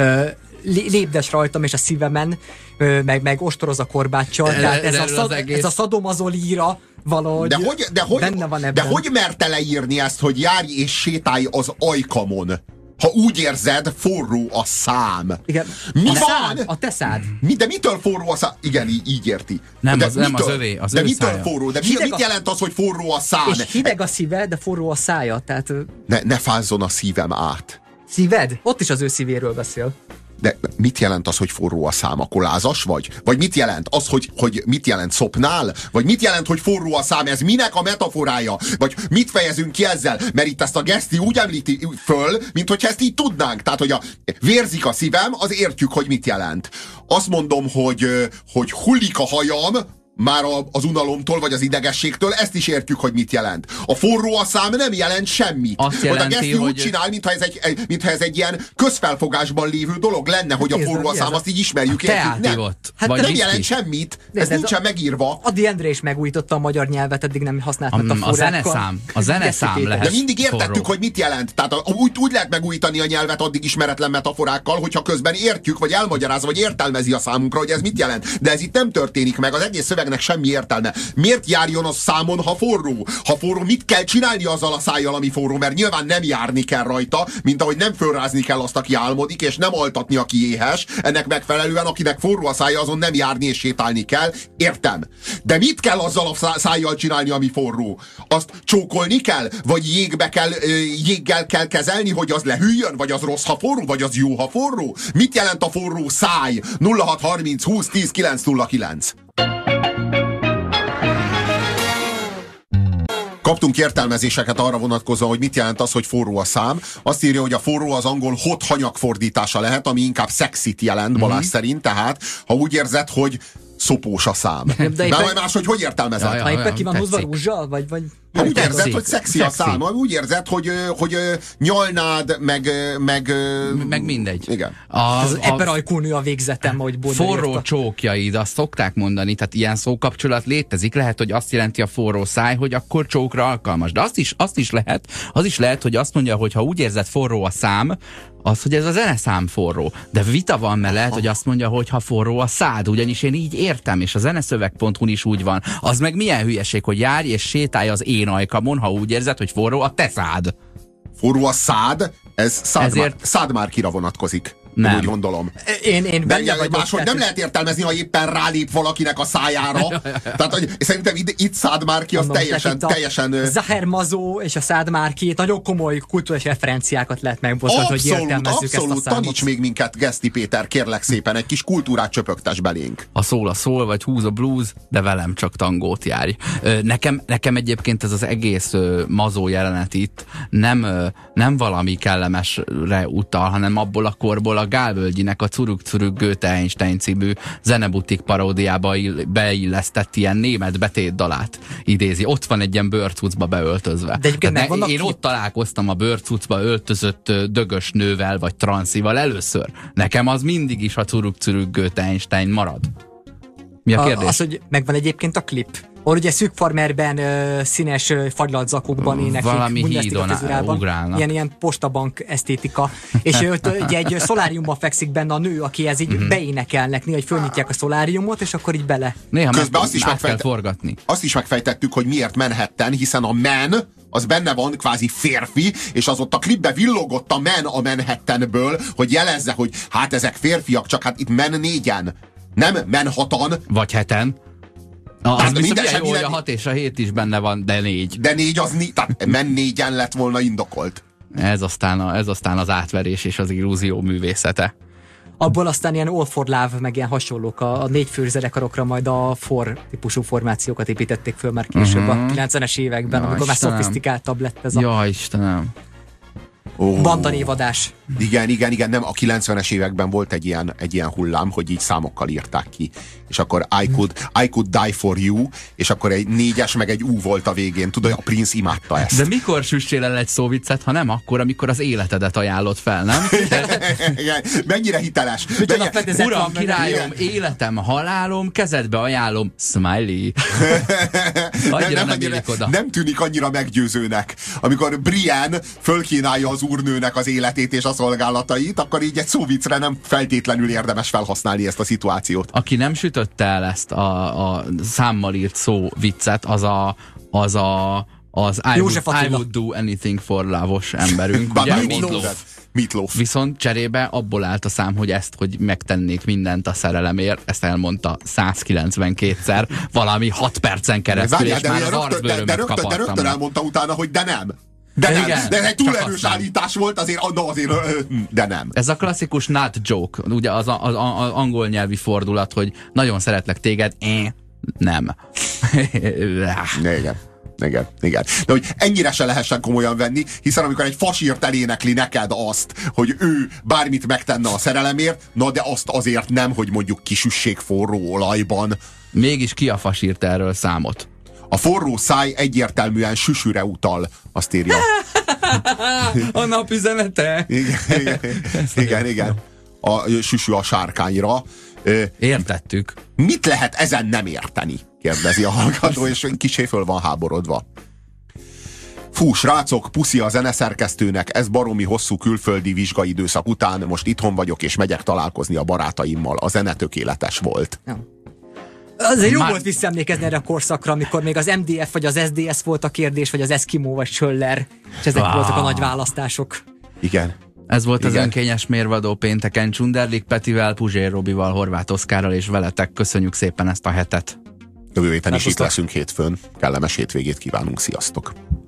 lépdes rajtam és a szívemen, meg ostoroz a korbáccsal, tehát ez a szadomazolíra valahogy benne van ebben. De hogy merte leírni ezt, hogy járj és sétálj az ajkamon? Ha úgy érzed, forró a szám. Igen. Mi A van? szád, a te szád. De mitől forró a szám? Igen, így érti. Nem, de az nem az övé, az de ő mitől szája. forró? De Hideg mit jelent az, hogy forró a szám? És hideg a szíve, de forró a szája, tehát Ne fázzon a szívem át. szíved? Ott is az ő szívéről beszél. De mit jelent az, hogy forró a szám? Akkor lázas vagy? Vagy mit jelent az, hogy mit jelent szopnál? Vagy mit jelent, hogy forró a szám? Ez minek a metaforája? Vagy mit fejezünk ki ezzel? Mert itt ezt a Geszti úgy említi föl, mint hogyha ezt így tudnánk. Tehát, hogy vérzik a szívem, az értjük, hogy mit jelent. Azt mondom, hogy hullik a hajam, már az unalomtól, vagy az idegességtől, ezt is értjük, hogy mit jelent. A forró a szám nem jelent semmit. Azt jelenti, a Geszti úgy csinál, mintha ez egy ilyen közfelfogásban lévő dolog lenne, hogy a forró a szám, azt így ismerjük. Teátívott. Hát Nem jelent semmit, ez nincsen megírva. Adi Endre is megújította a magyar nyelvet, eddig nem használta metaforákkal. A zeneszám lehet. De mindig értettük, forró. hogy mit jelent. Tehát úgy lehet megújítani a nyelvet addig ismeretlen metaforákkal, hogyha közben értjük, vagy elmagyarázza, vagy értelmezi a számunkra, hogy ez mit jelent. De ez itt nem történik meg. Az egész szövegnek semmi értelme. Miért járjon az számon, ha forró? Ha forró, mit kell csinálni azzal a szájjal, ami forró? Mert nyilván nem járni kell rajta, mint ahogy nem fölrázni kell azt, aki álmodik, és nem altatni, aki éhes. Ennek megfelelően, akinek forró a szája, azon nem járni és sétálni kell. Értem. De mit kell azzal a szájjal csinálni, ami forró? Azt csókolni kell? Vagy jéggel kell kezelni, hogy az lehűljön? Vagy az rossz, ha forró? Vagy az jó, ha forró? Mit jelent a forró száj? 0630 20 10 909. Kaptunk értelmezéseket arra vonatkozóan, hogy mit jelent az, hogy forró a szám. Azt írja, hogy a forró az angol hot hanyag fordítása lehet, ami inkább szexit jelent Balázs szerint, tehát ha úgy érzed, hogy szopós a szám. De majd máshogy hogy értelmezed? Ha éppen ki van húzva rúzsal, vagy ha úgy érzed, hogy szexi a szám, ha úgy érzed, hogy nyalnád, meg mindegy. Igen. Az eperajkú nő a végzetem, hogy forró csókjaid, azt szokták mondani, tehát ilyen szókapcsolat létezik, lehet, hogy azt jelenti a forró száj, hogy akkor csókra alkalmas. De az is lehet, hogy azt mondja, hogy ha úgy érzed forró a szám, az, hogy ez a zeneszám forró. De vita van mellett, hogy azt mondja, hogy ha forró a szád, ugyanis én így értem, és a zeneszöveg.hu is úgy van. Az meg milyen hülyeség, hogy járj és sétálj az én ajkamon, ha úgy érzed, hogy forró a te szád. Forró a szád, ez szádmárkira vonatkozik. Nem. Úgy gondolom. Én benne vagyok. Máshogy nem lehet értelmezni, ha éppen rálép valakinek a szájára. Tehát, hogy szerintem itt szádmárki az teljesen... Zahir Mazó és a szádmárki nagyon komoly kulturális referenciákat lehet megbocsátani, hogy értelmezzük ezt a számot. Taníts még minket, Geszti Péter, kérlek szépen, egy kis kultúrát csöpögtes belénk. A szól, vagy húz a blues, de velem csak tangót járj. Nekem egyébként ez az egész Mazó jelenet itt nem valami kellemesre utal, hanem abból a korból, a Gál Völgyinek a Curug Goethe Einstein című zenebutik paródiába beillesztett ilyen német betétdalát idézi. Ott van egy ilyen bőrcucba beöltözve. Én ott találkoztam a bőrcucba öltözött dögös nővel vagy transzival először. Nekem az mindig is a Curug Goethe Einstein marad. Mi a kérdés? Az, hogy megvan egyébként a klip. Ahol ugye szűk farmerben, színes fagylalt zakokban éneklik. Valami hídon ugrálnak. Ilyen postabank esztétika. És ott ugye egy szoláriumban fekszik benne a nő, akihez így beénekelnek, hogy fölnyitják a szoláriumot, és akkor így bele. Néha közben azt is megfejtettük, hogy miért Manhattan, hiszen a man az benne van, kvázi férfi, és az ott a klipbe villogott a man a Manhattanből, hogy jelezze, hogy hát ezek férfiak, csak hát itt men 4-en. Nem men 6-an. Vagy 7-en. Az biztos jó, hogy a 6 és a 7 is benne van, de 4. De 4 az tehát men 4-en lett volna indokolt. Ez aztán az átverés és az illúzió művészete. Abból aztán ilyen All for Love, meg ilyen hasonlók a 4 fős zenekarokra majd a típusú formációkat építették föl már később a 90-es években, amikor már szofisztikáltabb lett ez a ja, Istenem. bandanévadás. Igen, nem, a 90-es években volt egy ilyen hullám, hogy így számokkal írták ki. És akkor I could die for you, és akkor egy 4-es meg egy U volt a végén. Tudod, a Prince imádta ezt. De mikor süssél el egy szóviccet, ha nem akkor, amikor az életedet ajánlott fel, nem? Igen, mennyire hiteles. Uram, királyom, életem, halálom, kezedbe ajánlom, smiley. Nem tűnik annyira meggyőzőnek. Amikor Brienne fölkínálja az úrnőnek az életét és a szolgálatait, akkor így egy szóviccre nem feltétlenül érdemes felhasználni ezt a szituációt. Aki nem sütötte el ezt a számmal írt szóviccet, az I would do anything for love-os emberünk. Ugye? Meatloaf. Viszont cserébe abból állt a szám, hogy hogy megtennék mindent a szerelemért, ezt elmondta 192-szer, valami 6 percen keresztül, és már az arcbőrömet kapartam. De rögtön elmondta utána, hogy de nem. De ez egy túl erős állítás volt, azért, de nem. Ez a klasszikus not joke, ugye az angol nyelvi fordulat, hogy nagyon szeretlek téged, nem. Igen. De hogy ennyire se lehessen komolyan venni, hiszen amikor egy fasírt elénekli neked azt, hogy ő bármit megtenne a szerelemért, na de azt azért nem, hogy mondjuk kisüssék forró olajban. Mégis ki a fasírt erről számot? A forró száj egyértelműen süsüre utal, azt írja. A napüzenete. Igen. A süsü a sárkányra. Értettük. Mit lehet ezen nem érteni? Kérdezi a hallgató, és kissé föl van háborodva. Fú, srácok, puszi a zeneszerkesztőnek, ez baromi hosszú külföldi vizsgaidőszak után, most itthon vagyok, és megyek találkozni a barátaimmal. A zene tökéletes volt. Ja. Azért jó volt visszaemlékezni erre a korszakra, amikor még az MDF vagy az SDS volt a kérdés, vagy az Eskimo vagy Schöller, és ezek voltak a nagy választások. Igen. Ez volt az önkényes mérvadó pénteken Csunderlik Petivel, Puzsér Robival, Horváth Oszkárral és veletek. Köszönjük szépen ezt a hetet. Jövő héten is itt leszünk hétfőn. Kellemes hétvégét kívánunk, sziasztok!